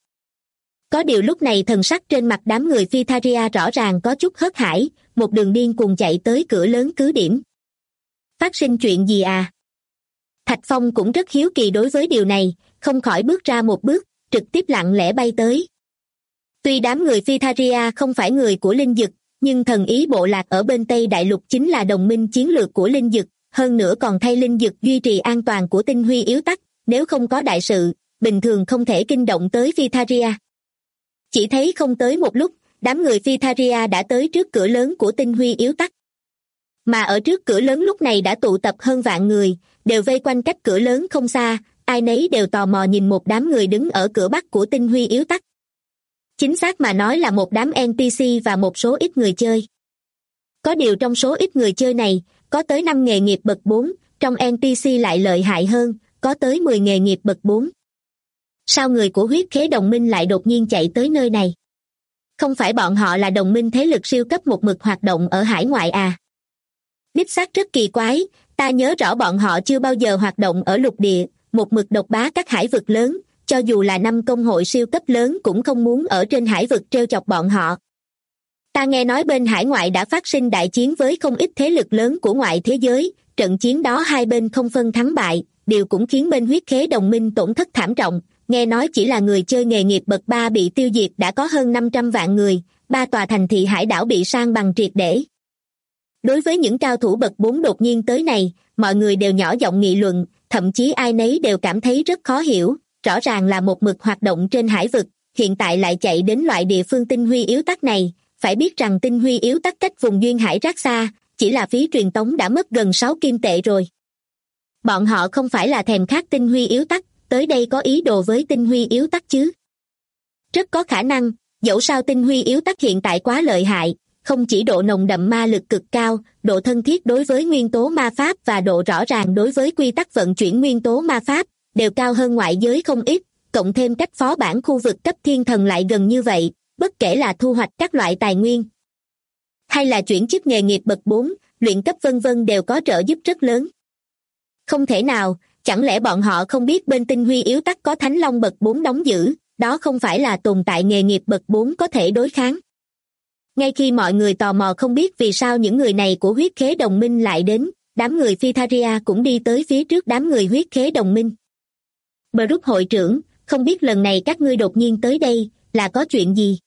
Có điều lúc này thần sắc trên mặt đám người Phytharia rõ ràng có chút hớt hải, một đường điên cuồng chạy tới cửa lớn cứ điểm. Phát sinh chuyện gì à? Thạch Phong cũng rất hiếu kỳ đối với điều này, không khỏi bước ra một bước, trực tiếp lặng lẽ bay tới. Tuy đám người Phytharia không phải người của Linh Dực, nhưng thần ý bộ lạc ở bên Tây Đại Lục chính là đồng minh chiến lược của Linh Dực, hơn nữa còn thay Linh Dực duy trì an toàn của tinh huy yếu tắc, nếu không có đại sự, bình thường không thể kinh động tới Phytharia. Chỉ thấy không tới một lúc, đám người Phytharia đã tới trước cửa lớn của tinh huy yếu tắc. Mà ở trước cửa lớn lúc này đã tụ tập hơn vạn người, đều vây quanh cách cửa lớn không xa, ai nấy đều tò mò nhìn một đám người đứng ở cửa bắc của tinh huy yếu tắc. Chính xác mà nói là một đám NPC và một số ít người chơi. Có điều trong số ít người chơi này, có tới 5 nghề nghiệp bậc 4, trong NPC lại lợi hại hơn, có tới 10 nghề nghiệp bậc 4. Sao người của huyết khế đồng minh lại đột nhiên chạy tới nơi này? Không phải bọn họ là đồng minh thế lực siêu cấp một mực hoạt động ở hải ngoại à? Đích xác rất kỳ quái, ta nhớ rõ bọn họ chưa bao giờ hoạt động ở lục địa, một mực độc bá các hải vực lớn, cho dù là 5 công hội siêu cấp lớn cũng không muốn ở trên hải vực trêu chọc bọn họ. Ta nghe nói bên hải ngoại đã phát sinh đại chiến với không ít thế lực lớn của ngoại thế giới, trận chiến đó hai bên không phân thắng bại, điều cũng khiến bên huyết khế đồng minh tổn thất thảm trọng, nghe nói chỉ là người chơi nghề nghiệp bậc 3 bị tiêu diệt đã có hơn 500 vạn người, 3 tòa thành thị hải đảo bị san bằng triệt để. Đối với những cao thủ bậc 4 đột nhiên tới này, mọi người đều nhỏ giọng nghị luận, thậm chí ai nấy đều cảm thấy rất khó hiểu, rõ ràng là một mực hoạt động trên hải vực, hiện tại lại chạy đến loại địa phương tinh huy yếu tắc này, phải biết rằng tinh huy yếu tắc cách vùng duyên hải rất xa, chỉ là phí truyền tống đã mất gần 6 kim tệ rồi. Bọn họ không phải là thèm khát tinh huy yếu tắc, tới đây có ý đồ với tinh huy yếu tắc chứ? Rất có khả năng, dẫu sao tinh huy yếu tắc hiện tại quá lợi hại, không chỉ độ nồng đậm ma lực cực cao, độ thân thiết đối với nguyên tố ma pháp và độ rõ ràng đối với quy tắc vận chuyển nguyên tố ma pháp, đều cao hơn ngoại giới không ít, cộng thêm cách phó bản khu vực cấp thiên thần lại gần như vậy, bất kể là thu hoạch các loại tài nguyên, hay là chuyển chức nghề nghiệp bậc 4, luyện cấp vân vân đều có trợ giúp rất lớn. Không thể nào, chẳng lẽ bọn họ không biết bên tinh huy yếu tắc có Thánh Long bậc 4 đóng giữ, đó không phải là tồn tại nghề nghiệp bậc 4 có thể đối kháng. Ngay khi mọi người tò mò không biết vì sao những người này của huyết khế đồng minh lại đến, đám người Phytharia cũng đi tới phía trước đám người huyết khế đồng minh. Brooke hội trưởng, không biết lần này các ngươi đột nhiên tới đây, là có chuyện gì?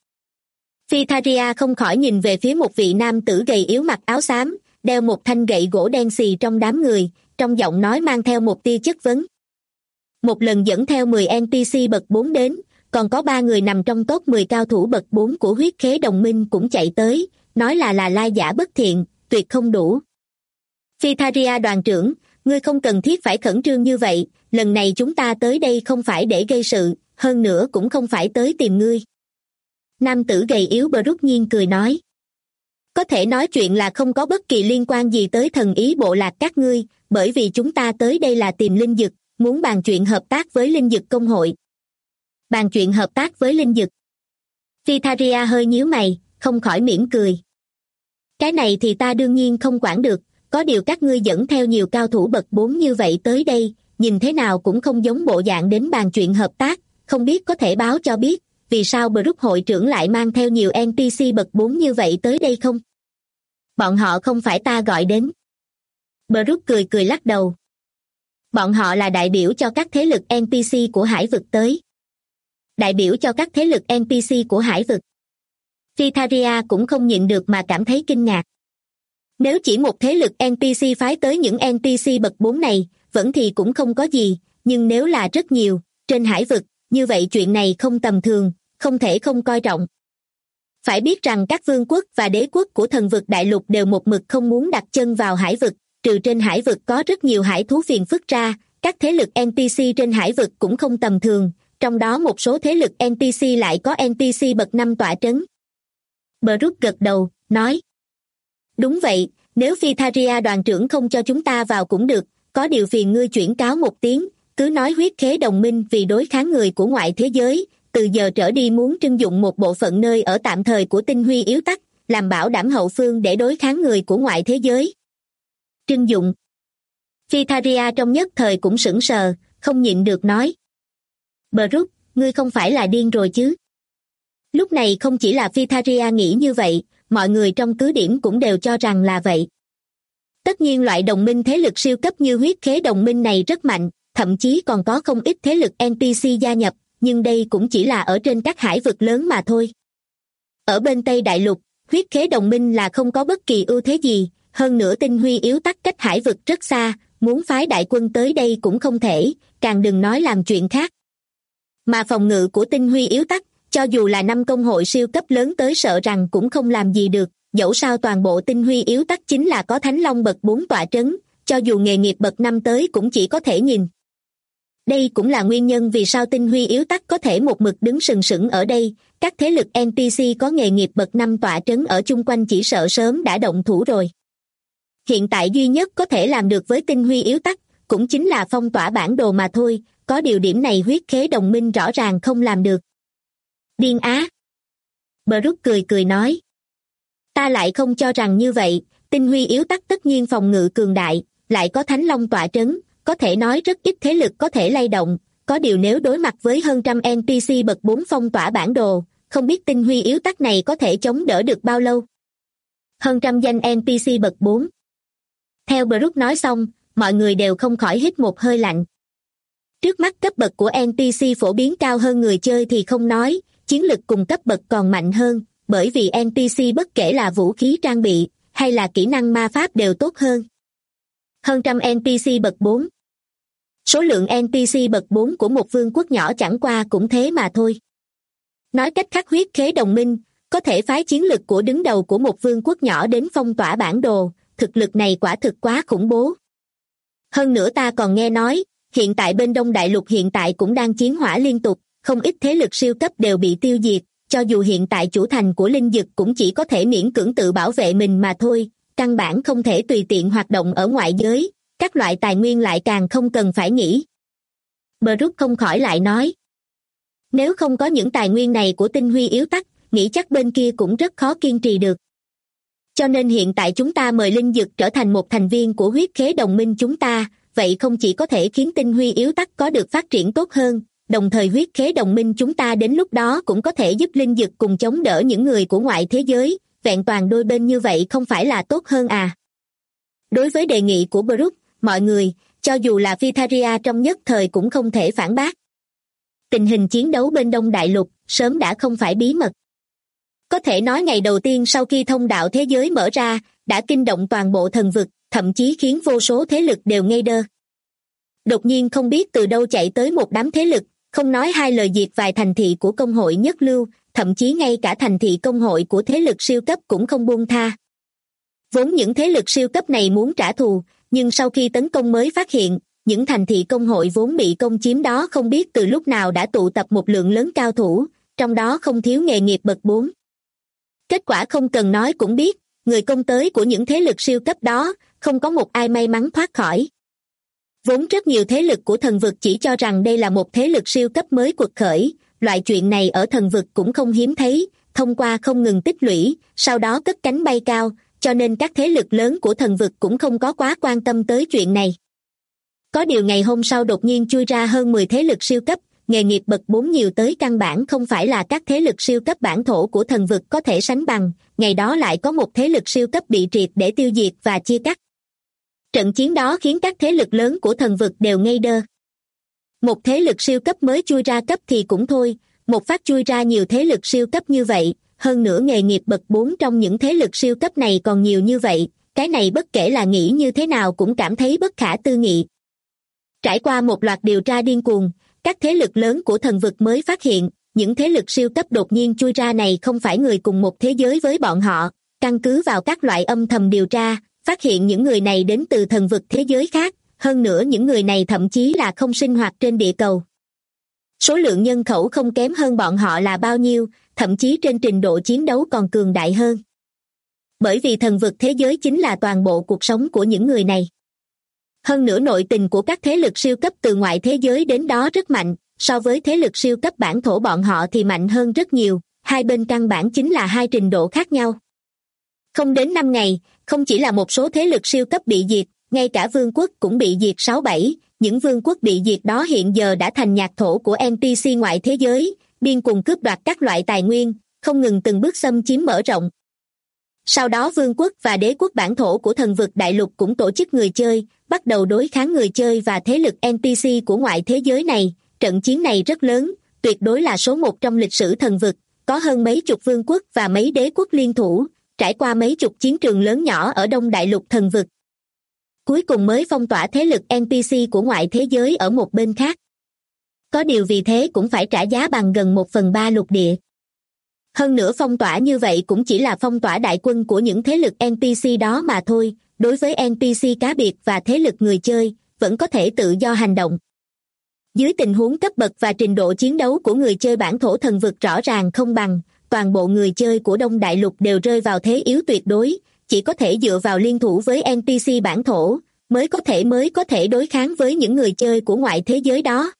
Phytharia không khỏi nhìn về phía một vị nam tử gầy yếu mặc áo xám, đeo một thanh gậy gỗ đen xì trong đám người, trong giọng nói mang theo một tia chất vấn. Một lần dẫn theo 10 NPC bậc 4 đến, còn có 3 người nằm trong top 10 cao thủ bậc 4 của huyết khế đồng minh cũng chạy tới, nói là lai giả bất thiện, tuyệt không đủ. Phytharia đoàn trưởng, ngươi không cần thiết phải khẩn trương như vậy, lần này chúng ta tới đây không phải để gây sự, hơn nữa cũng không phải tới tìm ngươi. Nam tử gầy yếu Brooke nhiên cười nói. Có thể nói chuyện là không có bất kỳ liên quan gì tới thần ý bộ lạc các ngươi, bởi vì chúng ta tới đây là tìm linh dực, muốn bàn chuyện hợp tác với linh dực công hội. Bàn chuyện hợp tác với linh dực. Phytharia hơi nhíu mày, không khỏi mỉm cười. Cái này thì ta đương nhiên không quản được, có điều các ngươi dẫn theo nhiều cao thủ bậc 4 như vậy tới đây, nhìn thế nào cũng không giống bộ dạng đến bàn chuyện hợp tác, không biết có thể báo cho biết, vì sao Brooke hội trưởng lại mang theo nhiều NPC bậc 4 như vậy tới đây không? Bọn họ không phải ta gọi đến. Brooke cười cười lắc đầu. Bọn họ là đại biểu cho các thế lực NPC của hải vực tới. Đại biểu cho các thế lực NPC của hải vực. Phytharia cũng không nhịn được mà cảm thấy kinh ngạc. Nếu chỉ một thế lực NPC phái tới những NPC bậc 4 này, vẫn thì cũng không có gì, nhưng nếu là rất nhiều, trên hải vực, như vậy chuyện này không tầm thường, không thể không coi trọng. Phải biết rằng các vương quốc và đế quốc của thần vực đại lục đều một mực không muốn đặt chân vào hải vực, trừ trên hải vực có rất nhiều hải thú phiền phức ra, các thế lực NPC trên hải vực cũng không tầm thường, trong đó một số thế lực NPC lại có NPC bậc 5 tọa trấn. Brooke gật đầu, nói. Đúng vậy, nếu Phytharia đoàn trưởng không cho chúng ta vào cũng được, có điều phiền ngươi chuyển cáo một tiếng, cứ nói huyết khế đồng minh vì đối kháng người của ngoại thế giới, từ giờ trở đi muốn trưng dụng một bộ phận nơi ở tạm thời của tinh huy yếu tắc, làm bảo đảm hậu phương để đối kháng người của ngoại thế giới. Trưng dụng. Phytharia trong nhất thời cũng sững sờ, không nhịn được nói. Brooke, ngươi không phải là điên rồi chứ? Lúc này không chỉ là Phytharia nghĩ như vậy, mọi người trong cứ điểm cũng đều cho rằng là vậy. Tất nhiên loại đồng minh thế lực siêu cấp như huyết khế đồng minh này rất mạnh, thậm chí còn có không ít thế lực NPC gia nhập, nhưng đây cũng chỉ là ở trên các hải vực lớn mà thôi. Ở bên Tây Đại Lục, huyết khế đồng minh là không có bất kỳ ưu thế gì, hơn nữa tinh huy yếu tắc cách hải vực rất xa, muốn phái đại quân tới đây cũng không thể, càng đừng nói làm chuyện khác. Mà phòng ngự của tinh huy yếu tắc, cho dù là 5 công hội siêu cấp lớn tới sợ rằng cũng không làm gì được, dẫu sao toàn bộ tinh huy yếu tắc chính là có Thánh Long bậc 4 tọa trấn, cho dù nghề nghiệp bậc 5 tới cũng chỉ có thể nhìn. Đây cũng là nguyên nhân vì sao tinh huy yếu tắc có thể một mực đứng sừng sững ở đây, các thế lực NPC có nghề nghiệp bậc 5 tọa trấn ở chung quanh chỉ sợ sớm đã động thủ rồi. Hiện tại duy nhất có thể làm được với tinh huy yếu tắc, cũng chính là phong tỏa bản đồ mà thôi, có điều điểm này huyết khế đồng minh rõ ràng không làm được. Điên á! Brooke cười nói. Ta lại không cho rằng như vậy, tinh huy yếu tắc tất nhiên phòng ngự cường đại, lại có Thánh Long tọa trấn, có thể nói rất ít thế lực có thể lay động, có điều nếu đối mặt với hơn trăm NPC bậc 4 phong tỏa bản đồ, không biết tinh huy yếu tắc này có thể chống đỡ được bao lâu. Hơn trăm danh NPC bậc 4. Theo Brooke nói xong, mọi người đều không khỏi hít một hơi lạnh. Trước mắt cấp bậc của NPC phổ biến cao hơn người chơi thì không nói, chiến lực cùng cấp bậc còn mạnh hơn, bởi vì NPC bất kể là vũ khí trang bị, hay là kỹ năng ma pháp đều tốt hơn. Hơn trăm NPC bậc 4. Số lượng NPC bậc 4 của một vương quốc nhỏ chẳng qua cũng thế mà thôi. Nói cách khác huyết khế đồng minh, có thể phái chiến lực của đứng đầu của một vương quốc nhỏ đến phong tỏa bản đồ, thực lực này quả thực quá khủng bố. Hơn nữa ta còn nghe nói, hiện tại bên Đông Đại Lục hiện tại cũng đang chiến hỏa liên tục, không ít thế lực siêu cấp đều bị tiêu diệt, cho dù hiện tại chủ thành của linh dực cũng chỉ có thể miễn cưỡng tự bảo vệ mình mà thôi, căn bản không thể tùy tiện hoạt động ở ngoại giới, các loại tài nguyên lại càng không cần phải nghĩ. Brooke không khỏi lại nói. Nếu không có những tài nguyên này của tinh huy yếu tắc, nghĩ chắc bên kia cũng rất khó kiên trì được. Cho nên hiện tại chúng ta mời linh dực trở thành một thành viên của huyết khế đồng minh chúng ta, vậy không chỉ có thể khiến tinh huy yếu tắc có được phát triển tốt hơn, đồng thời huyết khế đồng minh chúng ta đến lúc đó cũng có thể giúp linh dực cùng chống đỡ những người của ngoại thế giới, vẹn toàn đôi bên như vậy không phải là tốt hơn à? Đối với đề nghị của Brooke, mọi người, cho dù là Phytharia trong nhất thời cũng không thể phản bác. Tình hình chiến đấu bên Đông Đại Lục sớm đã không phải bí mật. Có thể nói ngày đầu tiên sau khi thông đạo thế giới mở ra, đã kinh động toàn bộ thần vực, thậm chí khiến vô số thế lực đều ngây đơ. Đột nhiên không biết từ đâu chạy tới một đám thế lực, không nói hai lời diệt vài thành thị của công hội nhất lưu, thậm chí ngay cả thành thị công hội của thế lực siêu cấp cũng không buông tha. Vốn những thế lực siêu cấp này muốn trả thù, nhưng sau khi tấn công mới phát hiện, những thành thị công hội vốn bị công chiếm đó không biết từ lúc nào đã tụ tập một lượng lớn cao thủ, trong đó không thiếu nghề nghiệp bậc 4. Kết quả không cần nói cũng biết, người công tới của những thế lực siêu cấp đó, không có một ai may mắn thoát khỏi. Vốn rất nhiều thế lực của thần vực chỉ cho rằng đây là một thế lực siêu cấp mới quật khởi, loại chuyện này ở thần vực cũng không hiếm thấy, thông qua không ngừng tích lũy, sau đó cất cánh bay cao, cho nên các thế lực lớn của thần vực cũng không có quá quan tâm tới chuyện này. Có điều ngày hôm sau đột nhiên chui ra hơn 10 thế lực siêu cấp, nghề nghiệp bậc 4 nhiều tới căn bản không phải là các thế lực siêu cấp bản thổ của thần vực có thể sánh bằng, ngày đó lại có một thế lực siêu cấp bị triệt để tiêu diệt và chia cắt. Trận chiến đó khiến các thế lực lớn của thần vực đều ngây đơ. Một thế lực siêu cấp mới chui ra cấp thì cũng thôi, một phát chui ra nhiều thế lực siêu cấp như vậy, hơn nữa nghề nghiệp bậc 4 trong những thế lực siêu cấp này còn nhiều như vậy, cái này bất kể là nghĩ như thế nào cũng cảm thấy bất khả tư nghị. Trải qua một loạt điều tra điên cuồng, các thế lực lớn của thần vực mới phát hiện, những thế lực siêu cấp đột nhiên chui ra này không phải người cùng một thế giới với bọn họ. Căn cứ vào các loại âm thầm điều tra, phát hiện những người này đến từ thần vực thế giới khác, hơn nữa những người này thậm chí là không sinh hoạt trên địa cầu. Số lượng nhân khẩu không kém hơn bọn họ là bao nhiêu, thậm chí trên trình độ chiến đấu còn cường đại hơn. Bởi vì thần vực thế giới chính là toàn bộ cuộc sống của những người này. Hơn nữa nội tình của các thế lực siêu cấp từ ngoại thế giới đến đó rất mạnh, so với thế lực siêu cấp bản thổ bọn họ thì mạnh hơn rất nhiều, hai bên căn bản chính là hai trình độ khác nhau. Không đến 5 ngày, không chỉ là một số thế lực siêu cấp bị diệt, ngay cả vương quốc cũng bị diệt 6-7, những vương quốc bị diệt đó hiện giờ đã thành nhạc thổ của NPC ngoại thế giới, điên cuồng cướp đoạt các loại tài nguyên, không ngừng từng bước xâm chiếm mở rộng. Sau đó vương quốc và đế quốc bản thổ của thần vực đại lục cũng tổ chức người chơi, bắt đầu đối kháng người chơi và thế lực NPC của ngoại thế giới này. Trận chiến này rất lớn, tuyệt đối là số 1 trong lịch sử thần vực, có hơn mấy chục vương quốc và mấy đế quốc liên thủ, trải qua mấy chục chiến trường lớn nhỏ ở đông đại lục thần vực. Cuối cùng mới phong tỏa thế lực NPC của ngoại thế giới ở một bên khác. Có điều vì thế cũng phải trả giá bằng gần 1/3 lục địa. Hơn nữa phong tỏa như vậy cũng chỉ là phong tỏa đại quân của những thế lực NPC đó mà thôi, đối với NPC cá biệt và thế lực người chơi, vẫn có thể tự do hành động. Dưới tình huống cấp bậc và trình độ chiến đấu của người chơi bản thổ thần vực rõ ràng không bằng, toàn bộ người chơi của Đông Đại Lục đều rơi vào thế yếu tuyệt đối, chỉ có thể dựa vào liên thủ với NPC bản thổ, mới có thể đối kháng với những người chơi của ngoại thế giới đó.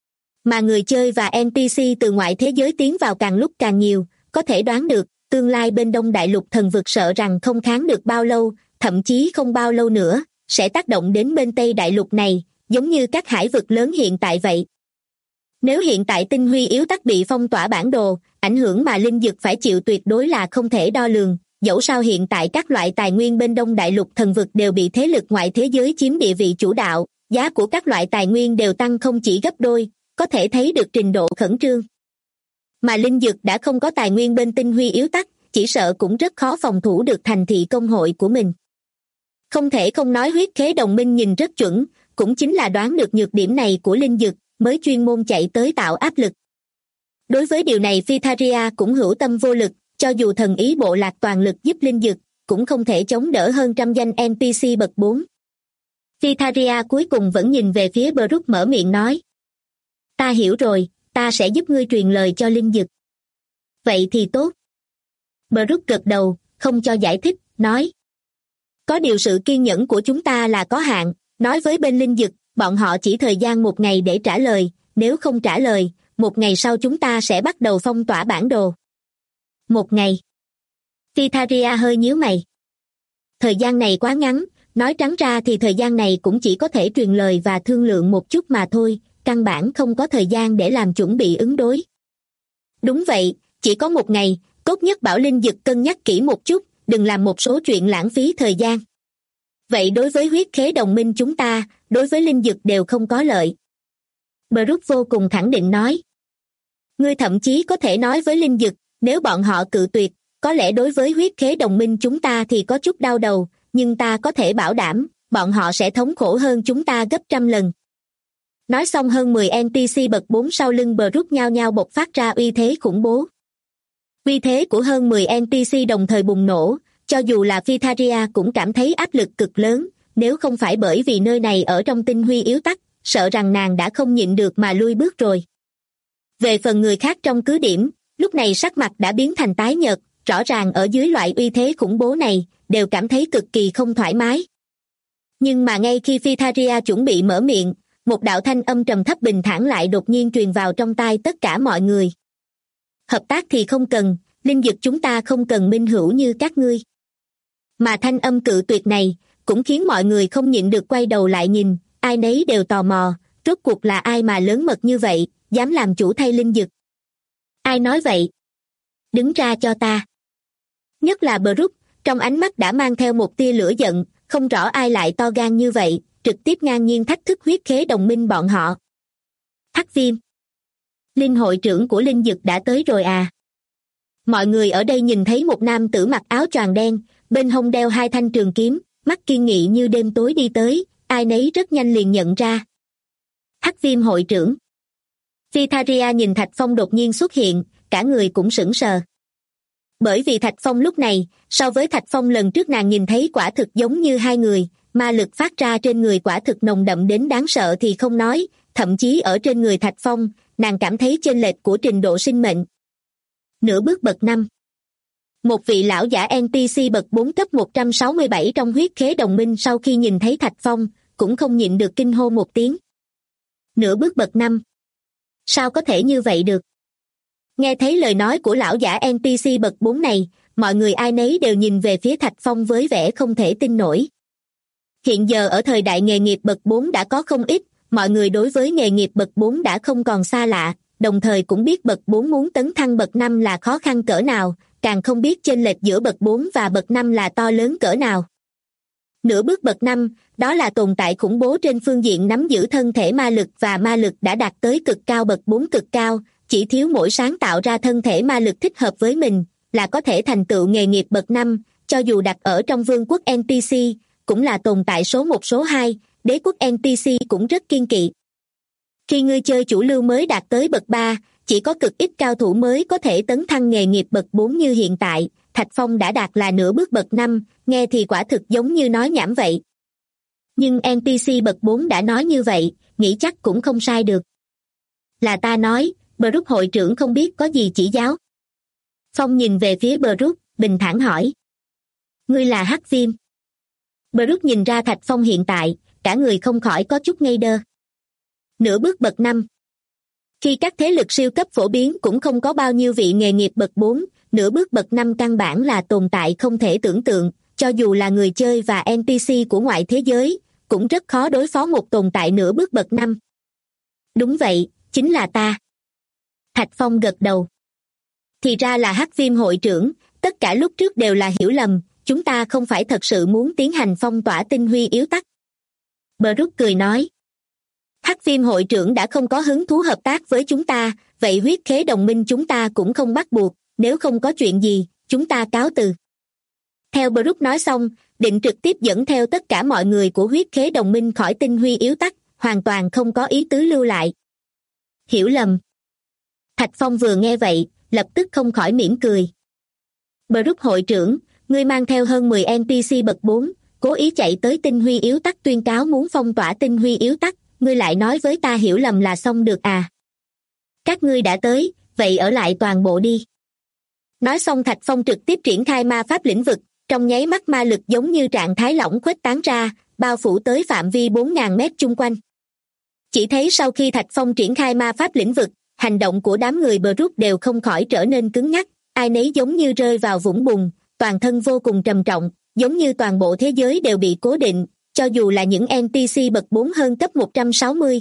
Mà người chơi và NPC từ ngoại thế giới tiến vào càng lúc càng nhiều, có thể đoán được, tương lai bên Đông Đại Lục thần vực sợ rằng không kháng được bao lâu, thậm chí không bao lâu nữa, sẽ tác động đến bên Tây Đại Lục này, giống như các hải vực lớn hiện tại vậy. Nếu hiện tại tinh huy yếu tắc bị phong tỏa bản đồ, ảnh hưởng mà linh dực phải chịu tuyệt đối là không thể đo lường, dẫu sao hiện tại các loại tài nguyên bên Đông Đại Lục thần vực đều bị thế lực ngoại thế giới chiếm địa vị chủ đạo, giá của các loại tài nguyên đều tăng không chỉ gấp đôi, có thể thấy được trình độ khẩn trương. Mà linh dực đã không có tài nguyên bên tinh huy yếu tắc, chỉ sợ cũng rất khó phòng thủ được thành thị công hội của mình. Không thể không nói huyết khế đồng minh nhìn rất chuẩn, cũng chính là đoán được nhược điểm này của linh dực, mới chuyên môn chạy tới tạo áp lực. Đối với điều này Phytharia cũng hữu tâm vô lực, cho dù thần ý bộ lạc toàn lực giúp linh dực, cũng không thể chống đỡ hơn trăm danh NPC bậc 4. Phytharia cuối cùng vẫn nhìn về phía Brook mở miệng nói. Ta hiểu rồi, ta sẽ giúp ngươi truyền lời cho linh dực. Vậy thì tốt. Brook gật đầu, không cho giải thích, nói. Có điều sự kiên nhẫn của chúng ta là có hạn, nói với bên linh dực, bọn họ chỉ thời gian 1 ngày để trả lời, nếu không trả lời, 1 ngày sau chúng ta sẽ bắt đầu phong tỏa bản đồ. 1 ngày. Phytharia hơi nhíu mày. Thời gian này quá ngắn, nói trắng ra thì thời gian này cũng chỉ có thể truyền lời và thương lượng một chút mà thôi, căn bản không có thời gian để làm chuẩn bị ứng đối. Đúng vậy, chỉ có 1 ngày, tốt nhất bảo linh dực cân nhắc kỹ một chút, đừng làm một số chuyện lãng phí thời gian. Vậy đối với huyết khế đồng minh chúng ta, đối với linh dực đều không có lợi. Brook vô cùng khẳng định nói. Ngươi thậm chí có thể nói với linh dực, nếu bọn họ cự tuyệt, có lẽ đối với huyết khế đồng minh chúng ta thì có chút đau đầu, nhưng ta có thể bảo đảm, bọn họ sẽ thống khổ hơn chúng ta gấp 100 lần. Nói xong hơn 10 NPC bậc 4 sau lưng Brook nhao nhao bộc phát ra uy thế khủng bố. Uy thế của hơn 10 NPC đồng thời bùng nổ, cho dù là Phytharia cũng cảm thấy áp lực cực lớn, nếu không phải bởi vì nơi này ở trong tinh huy yếu tắc, sợ rằng nàng đã không nhịn được mà lui bước rồi. Về phần người khác trong cứ điểm, lúc này sắc mặt đã biến thành tái nhợt, rõ ràng ở dưới loại uy thế khủng bố này, đều cảm thấy cực kỳ không thoải mái. Nhưng mà ngay khi Phytharia chuẩn bị mở miệng, một đạo thanh âm trầm thấp bình thản lại đột nhiên truyền vào trong tai tất cả mọi người. Hợp tác thì không cần, linh dực chúng ta không cần minh hữu như các ngươi. Mà thanh âm cự tuyệt này, cũng khiến mọi người không nhịn được quay đầu lại nhìn, ai nấy đều tò mò, rốt cuộc là ai mà lớn mật như vậy, dám làm chủ thay linh dực. Ai nói vậy? Đứng ra cho ta. Nhất là Brook, trong ánh mắt đã mang theo một tia lửa giận, không rõ ai lại to gan như vậy, trực tiếp ngang nhiên thách thức huyết khế đồng minh bọn họ. Hắc Viêm. Linh hội trưởng của linh dực đã tới rồi à? Mọi người ở đây nhìn thấy một nam tử mặc áo choàng đen, bên hông đeo hai thanh trường kiếm, mắt kiên nghị như đêm tối đi tới, ai nấy rất nhanh liền nhận ra. Hắc Viêm hội trưởng. Vitharia nhìn Thạch Phong đột nhiên xuất hiện, cả người cũng sững sờ. Bởi vì Thạch Phong lúc này, so với Thạch Phong lần trước nàng nhìn thấy quả thực giống như hai người, ma lực phát ra trên người quả thực nồng đậm đến đáng sợ thì không nói, thậm chí ở trên người Thạch Phong, nàng cảm thấy chênh lệch của trình độ sinh mệnh. Nửa bước bậc 5. Một vị lão giả NPC bậc 4 cấp 167 trong huyết khế đồng minh sau khi nhìn thấy Thạch Phong, cũng không nhịn được kinh hô một tiếng. Nửa bước bậc 5. Sao có thể như vậy được? Nghe thấy lời nói của lão giả NPC bậc 4 này, mọi người ai nấy đều nhìn về phía Thạch Phong với vẻ không thể tin nổi. Hiện giờ ở thời đại nghề nghiệp bậc 4 đã có không ít, mọi người đối với nghề nghiệp bậc 4 đã không còn xa lạ, đồng thời cũng biết bậc 4 muốn tấn thăng bậc 5 là khó khăn cỡ nào, càng không biết chênh lệch giữa bậc 4 và bậc 5 là to lớn cỡ nào. Nửa bước bậc 5, đó là tồn tại khủng bố trên phương diện nắm giữ thân thể ma lực và ma lực đã đạt tới cực cao bậc 4 cực cao, chỉ thiếu mỗi sáng tạo ra thân thể ma lực thích hợp với mình, là có thể thành tựu nghề nghiệp bậc 5, cho dù đặt ở trong vương quốc NPC, cũng là tồn tại số 1 số 2, đế quốc NPC cũng rất kiên kỵ. Khi ngươi chơi chủ lưu mới đạt tới bậc 3, chỉ có cực ít cao thủ mới có thể tấn thăng nghề nghiệp bậc 4 như hiện tại, Thạch Phong đã đạt là nửa bước bậc 5, nghe thì quả thực giống như nói nhảm vậy. Nhưng NPC bậc 4 đã nói như vậy, nghĩ chắc cũng không sai được. Là ta nói, Brook hội trưởng không biết có gì chỉ giáo. Phong nhìn về phía Brook, bình thản hỏi. Ngươi là Hắc Viêm. Brook nhìn ra Thạch Phong hiện tại, cả người không khỏi có chút ngây đơ. Nửa bước bậc 5. Khi các thế lực siêu cấp phổ biến cũng không có bao nhiêu vị nghề nghiệp bậc 4, nửa bước bậc 5 căn bản là tồn tại không thể tưởng tượng, cho dù là người chơi và NPC của ngoại thế giới, cũng rất khó đối phó một tồn tại nửa bước bậc 5. Đúng vậy, chính là ta. Thạch Phong gật đầu. Thì ra là Hắc Viêm hội trưởng, tất cả lúc trước đều là hiểu lầm, chúng ta không phải thật sự muốn tiến hành phong tỏa tinh huy yếu tắc. Brook cười nói. Hắc Viêm hội trưởng đã không có hứng thú hợp tác với chúng ta, vậy huyết khế đồng minh chúng ta cũng không bắt buộc, nếu không có chuyện gì, chúng ta cáo từ. Theo Brook nói xong, định trực tiếp dẫn theo tất cả mọi người của huyết khế đồng minh khỏi tinh huy yếu tắc, hoàn toàn không có ý tứ lưu lại. Hiểu lầm. Thạch Phong vừa nghe vậy, lập tức không khỏi mỉm cười. Brook hội trưởng, ngươi mang theo hơn 10 NPC bậc 4, cố ý chạy tới tinh huy yếu tắc tuyên cáo muốn phong tỏa tinh huy yếu tắc, ngươi lại nói với ta hiểu lầm là xong được à? Các ngươi đã tới, vậy ở lại toàn bộ đi. Nói xong Thạch Phong trực tiếp triển khai ma pháp lĩnh vực, trong nháy mắt ma lực giống như trạng thái lỏng khuếch tán ra, bao phủ tới phạm vi 4.000 mét chung quanh. Chỉ thấy sau khi Thạch Phong triển khai ma pháp lĩnh vực, hành động của đám người Brook đều không khỏi trở nên cứng nhắc, ai nấy giống như rơi vào vũng bùn, toàn thân vô cùng trầm trọng, giống như toàn bộ thế giới đều bị cố định, cho dù là những NPC bậc 4 hơn cấp 160.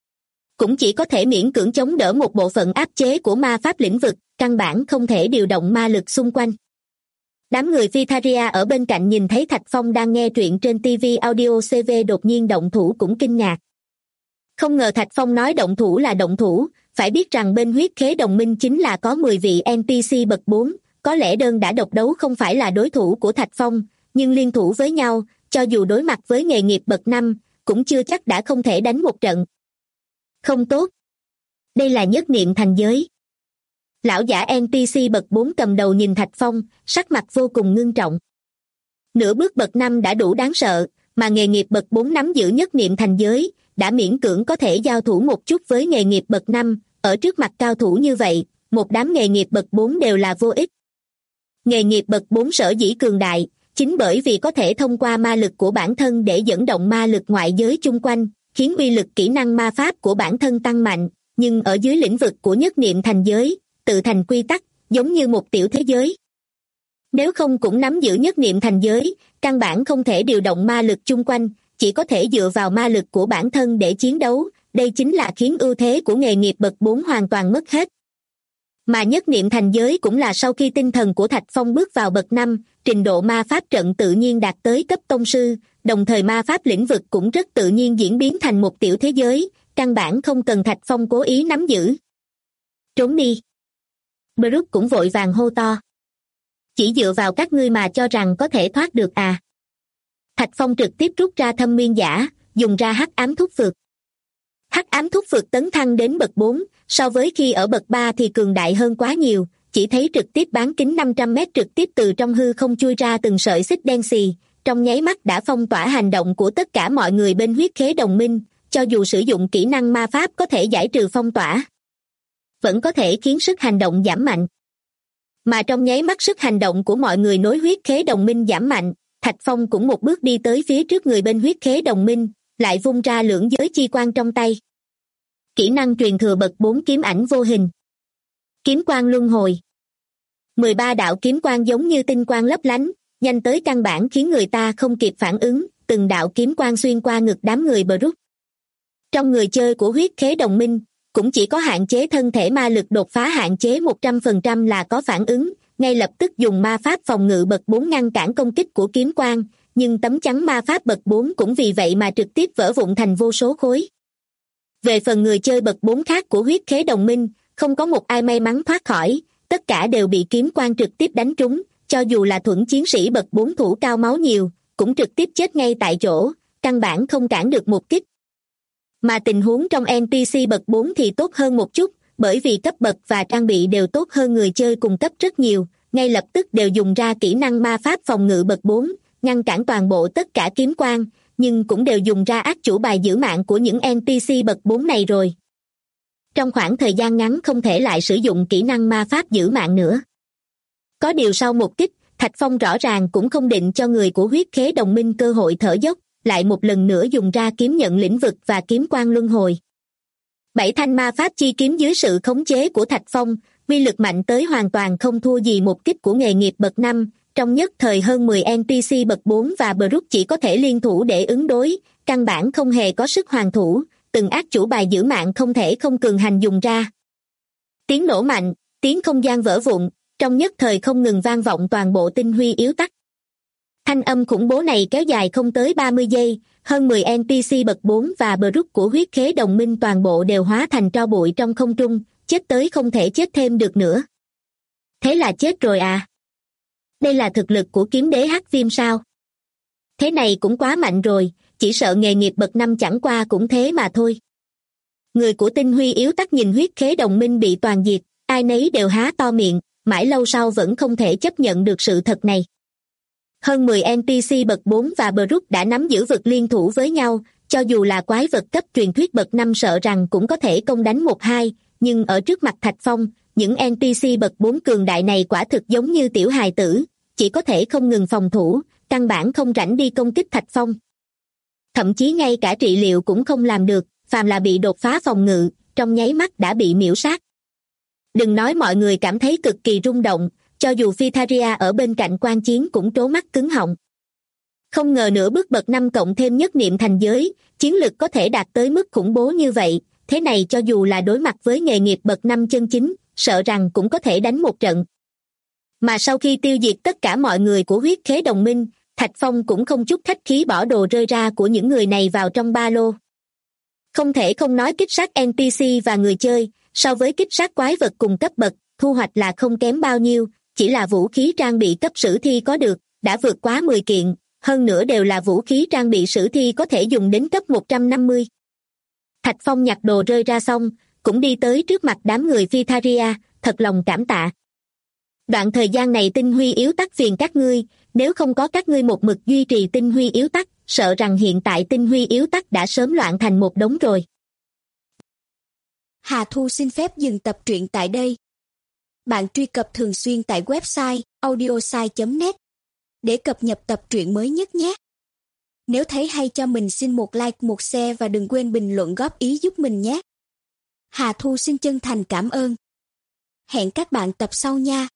Cũng chỉ có thể miễn cưỡng chống đỡ một bộ phận áp chế của ma pháp lĩnh vực, căn bản không thể điều động ma lực xung quanh. Đám người Vitharia ở bên cạnh nhìn thấy Thạch Phong đang nghe truyện trên TV Audio CV đột nhiên động thủ cũng kinh ngạc. Không ngờ Thạch Phong nói động thủ là động thủ, phải biết rằng bên huyết khế đồng minh chính là có 10 vị NPC bậc 4, có lẽ đơn đã độc đấu không phải là đối thủ của Thạch Phong, nhưng liên thủ với nhau, cho dù đối mặt với nghề nghiệp bậc 5, cũng chưa chắc đã không thể đánh một trận. Không tốt. Đây là nhất niệm thành giới. Lão giả NPC bậc 4 cầm đầu nhìn Thạch Phong, sắc mặt vô cùng ngưng trọng. Nửa bước bậc 5 đã đủ đáng sợ, mà nghề nghiệp bậc 4 nắm giữ nhất niệm thành giới, đã miễn cưỡng có thể giao thủ một chút với nghề nghiệp bậc 5, ở trước mặt cao thủ như vậy, một đám nghề nghiệp bậc 4 đều là vô ích. Nghề nghiệp bậc 4 sở dĩ cường đại, chính bởi vì có thể thông qua ma lực của bản thân để dẫn động ma lực ngoại giới chung quanh, khiến uy lực kỹ năng ma pháp của bản thân tăng mạnh, nhưng ở dưới lĩnh vực của nhất niệm thành giới, tự thành quy tắc, giống như một tiểu thế giới. Nếu không cũng nắm giữ nhất niệm thành giới, căn bản không thể điều động ma lực chung quanh, chỉ có thể dựa vào ma lực của bản thân để chiến đấu, đây chính là khiến ưu thế của nghề nghiệp bậc 4 hoàn toàn mất hết. Mà nhất niệm thành giới cũng là sau khi tinh thần của Thạch Phong bước vào bậc 5, trình độ ma pháp trận tự nhiên đạt tới cấp tông sư, đồng thời ma pháp lĩnh vực cũng rất tự nhiên diễn biến thành một tiểu thế giới, căn bản không cần Thạch Phong cố ý nắm giữ. Trốn đi. Brook cũng vội vàng hô to. Chỉ dựa vào các ngươi mà cho rằng có thể thoát được à? Thạch Phong trực tiếp rút ra thâm nguyên giả, dùng ra hắc ám thúc vực. Hắc ám thúc vực tấn thăng đến bậc 4, so với khi ở bậc 3 thì cường đại hơn quá nhiều, chỉ thấy trực tiếp bán kính 500 mét trực tiếp từ trong hư không chui ra từng sợi xích đen xì, trong nháy mắt đã phong tỏa hành động của tất cả mọi người bên huyết khế đồng minh, cho dù sử dụng kỹ năng ma pháp có thể giải trừ phong tỏa, vẫn có thể khiến sức hành động giảm mạnh. Mà trong nháy mắt sức hành động của mọi người nối huyết khế đồng minh giảm mạnh, Thạch Phong cũng một bước đi tới phía trước người bên huyết khế đồng minh, lại vung ra lưỡng giới chi quang trong tay. Kỹ năng truyền thừa bậc 4 kiếm ảnh vô hình. Kiếm quang luân hồi. 13 đạo kiếm quang giống như tinh quang lấp lánh, nhanh tới căn bản khiến người ta không kịp phản ứng, từng đạo kiếm quang xuyên qua ngực đám người Brut. Trong người chơi của huyết khế đồng minh, cũng chỉ có hạn chế thân thể ma lực đột phá hạn chế 100% là có phản ứng, ngay lập tức dùng ma pháp phòng ngự bậc 4 ngăn cản công kích của kiếm quang, nhưng tấm chắn ma pháp bậc 4 cũng vì vậy mà trực tiếp vỡ vụn thành vô số khối. Về phần người chơi bậc 4 khác của huyết khế đồng minh, không có một ai may mắn thoát khỏi, tất cả đều bị kiếm quang trực tiếp đánh trúng, cho dù là thuẫn chiến sĩ bậc 4 thủ cao máu nhiều, cũng trực tiếp chết ngay tại chỗ, căn bản không cản được một kích. Mà tình huống trong NPC bậc 4 thì tốt hơn một chút, bởi vì cấp bậc và trang bị đều tốt hơn người chơi cùng cấp rất nhiều, ngay lập tức đều dùng ra kỹ năng ma pháp phòng ngự bậc 4, ngăn cản toàn bộ tất cả kiếm quang, nhưng cũng đều dùng ra ác chủ bài giữ mạng của những NPC bậc 4 này rồi. Trong khoảng thời gian ngắn không thể lại sử dụng kỹ năng ma pháp giữ mạng nữa. Có điều sau một kích, Thạch Phong rõ ràng cũng không định cho người của huyết khế đồng minh cơ hội thở dốc, lại một lần nữa dùng ra kiếm nhận lĩnh vực và kiếm quang luân hồi. 7 thanh ma pháp chi kiếm dưới sự khống chế của Thạch Phong, uy lực mạnh tới hoàn toàn không thua gì một kích của nghề nghiệp bậc 5, trong nhất thời hơn 10 NPC bậc 4 và Brut chỉ có thể liên thủ để ứng đối, căn bản không hề có sức hoàn thủ, từng ác chủ bài giữ mạng không thể không cường hành dùng ra. Tiếng nổ mạnh, tiếng không gian vỡ vụn, trong nhất thời không ngừng vang vọng toàn bộ tinh huy yếu tắc. Thanh âm khủng bố này kéo dài không tới 30 giây, hơn 10 NPC bậc 4 và Brut của huyết khế đồng minh toàn bộ đều hóa thành tro bụi trong không trung, chết tới không thể chết thêm được nữa. Thế là chết rồi à? Đây là thực lực của kiếm đế hắc viêm sao? Thế này cũng quá mạnh rồi, chỉ sợ nghề nghiệp bậc 5 chẳng qua cũng thế mà thôi. Người của tinh huy yếu tắc nhìn huyết khế đồng minh bị toàn diệt, ai nấy đều há to miệng, mãi lâu sau vẫn không thể chấp nhận được sự thật này. Hơn 10 NPC bậc 4 và Brut đã nắm giữ vực liên thủ với nhau, cho dù là quái vật cấp truyền thuyết bậc 5 sợ rằng cũng có thể công đánh 1-2, nhưng ở trước mặt Thạch Phong, những NPC bậc 4 cường đại này quả thực giống như tiểu hài tử, chỉ có thể không ngừng phòng thủ, căn bản không rảnh đi công kích Thạch Phong. Thậm chí ngay cả trị liệu cũng không làm được, phàm là bị đột phá phòng ngự, trong nháy mắt đã bị miễu sát. Đừng nói mọi người cảm thấy cực kỳ rung động, cho dù Phytharia ở bên cạnh quan chiến cũng trố mắt cứng họng. Không ngờ nửa bước bậc 5 cộng thêm nhất niệm thành giới, chiến lực có thể đạt tới mức khủng bố như vậy, thế này cho dù là đối mặt với nghề nghiệp bậc 5 chân chính, sợ rằng cũng có thể đánh một trận. Mà sau khi tiêu diệt tất cả mọi người của huyết khế đồng minh, Thạch Phong cũng không chút khách khí bỏ đồ rơi ra của những người này vào trong ba lô. Không thể không nói kích sát NPC và người chơi, so với kích sát quái vật cùng cấp bậc, thu hoạch là không kém bao nhiêu, chỉ là vũ khí trang bị cấp sử thi có được, đã vượt quá 10 kiện, hơn nữa đều là vũ khí trang bị sử thi có thể dùng đến cấp 150. Thạch Phong nhặt đồ rơi ra xong, cũng đi tới trước mặt đám người Phytharia, thật lòng cảm tạ. Đoạn thời gian này tinh huy yếu tắc phiền các ngươi, nếu không có các ngươi một mực duy trì tinh huy yếu tắc, sợ rằng hiện tại tinh huy yếu tắc đã sớm loạn thành một đống rồi. Hà Thu xin phép dừng tập truyện tại đây. Bạn truy cập thường xuyên tại website audiosai.net để cập nhật tập truyện mới nhất nhé. Nếu thấy hay cho mình xin một like, một share và đừng quên bình luận góp ý giúp mình nhé. Hà Thu xin chân thành cảm ơn. Hẹn các bạn tập sau nha.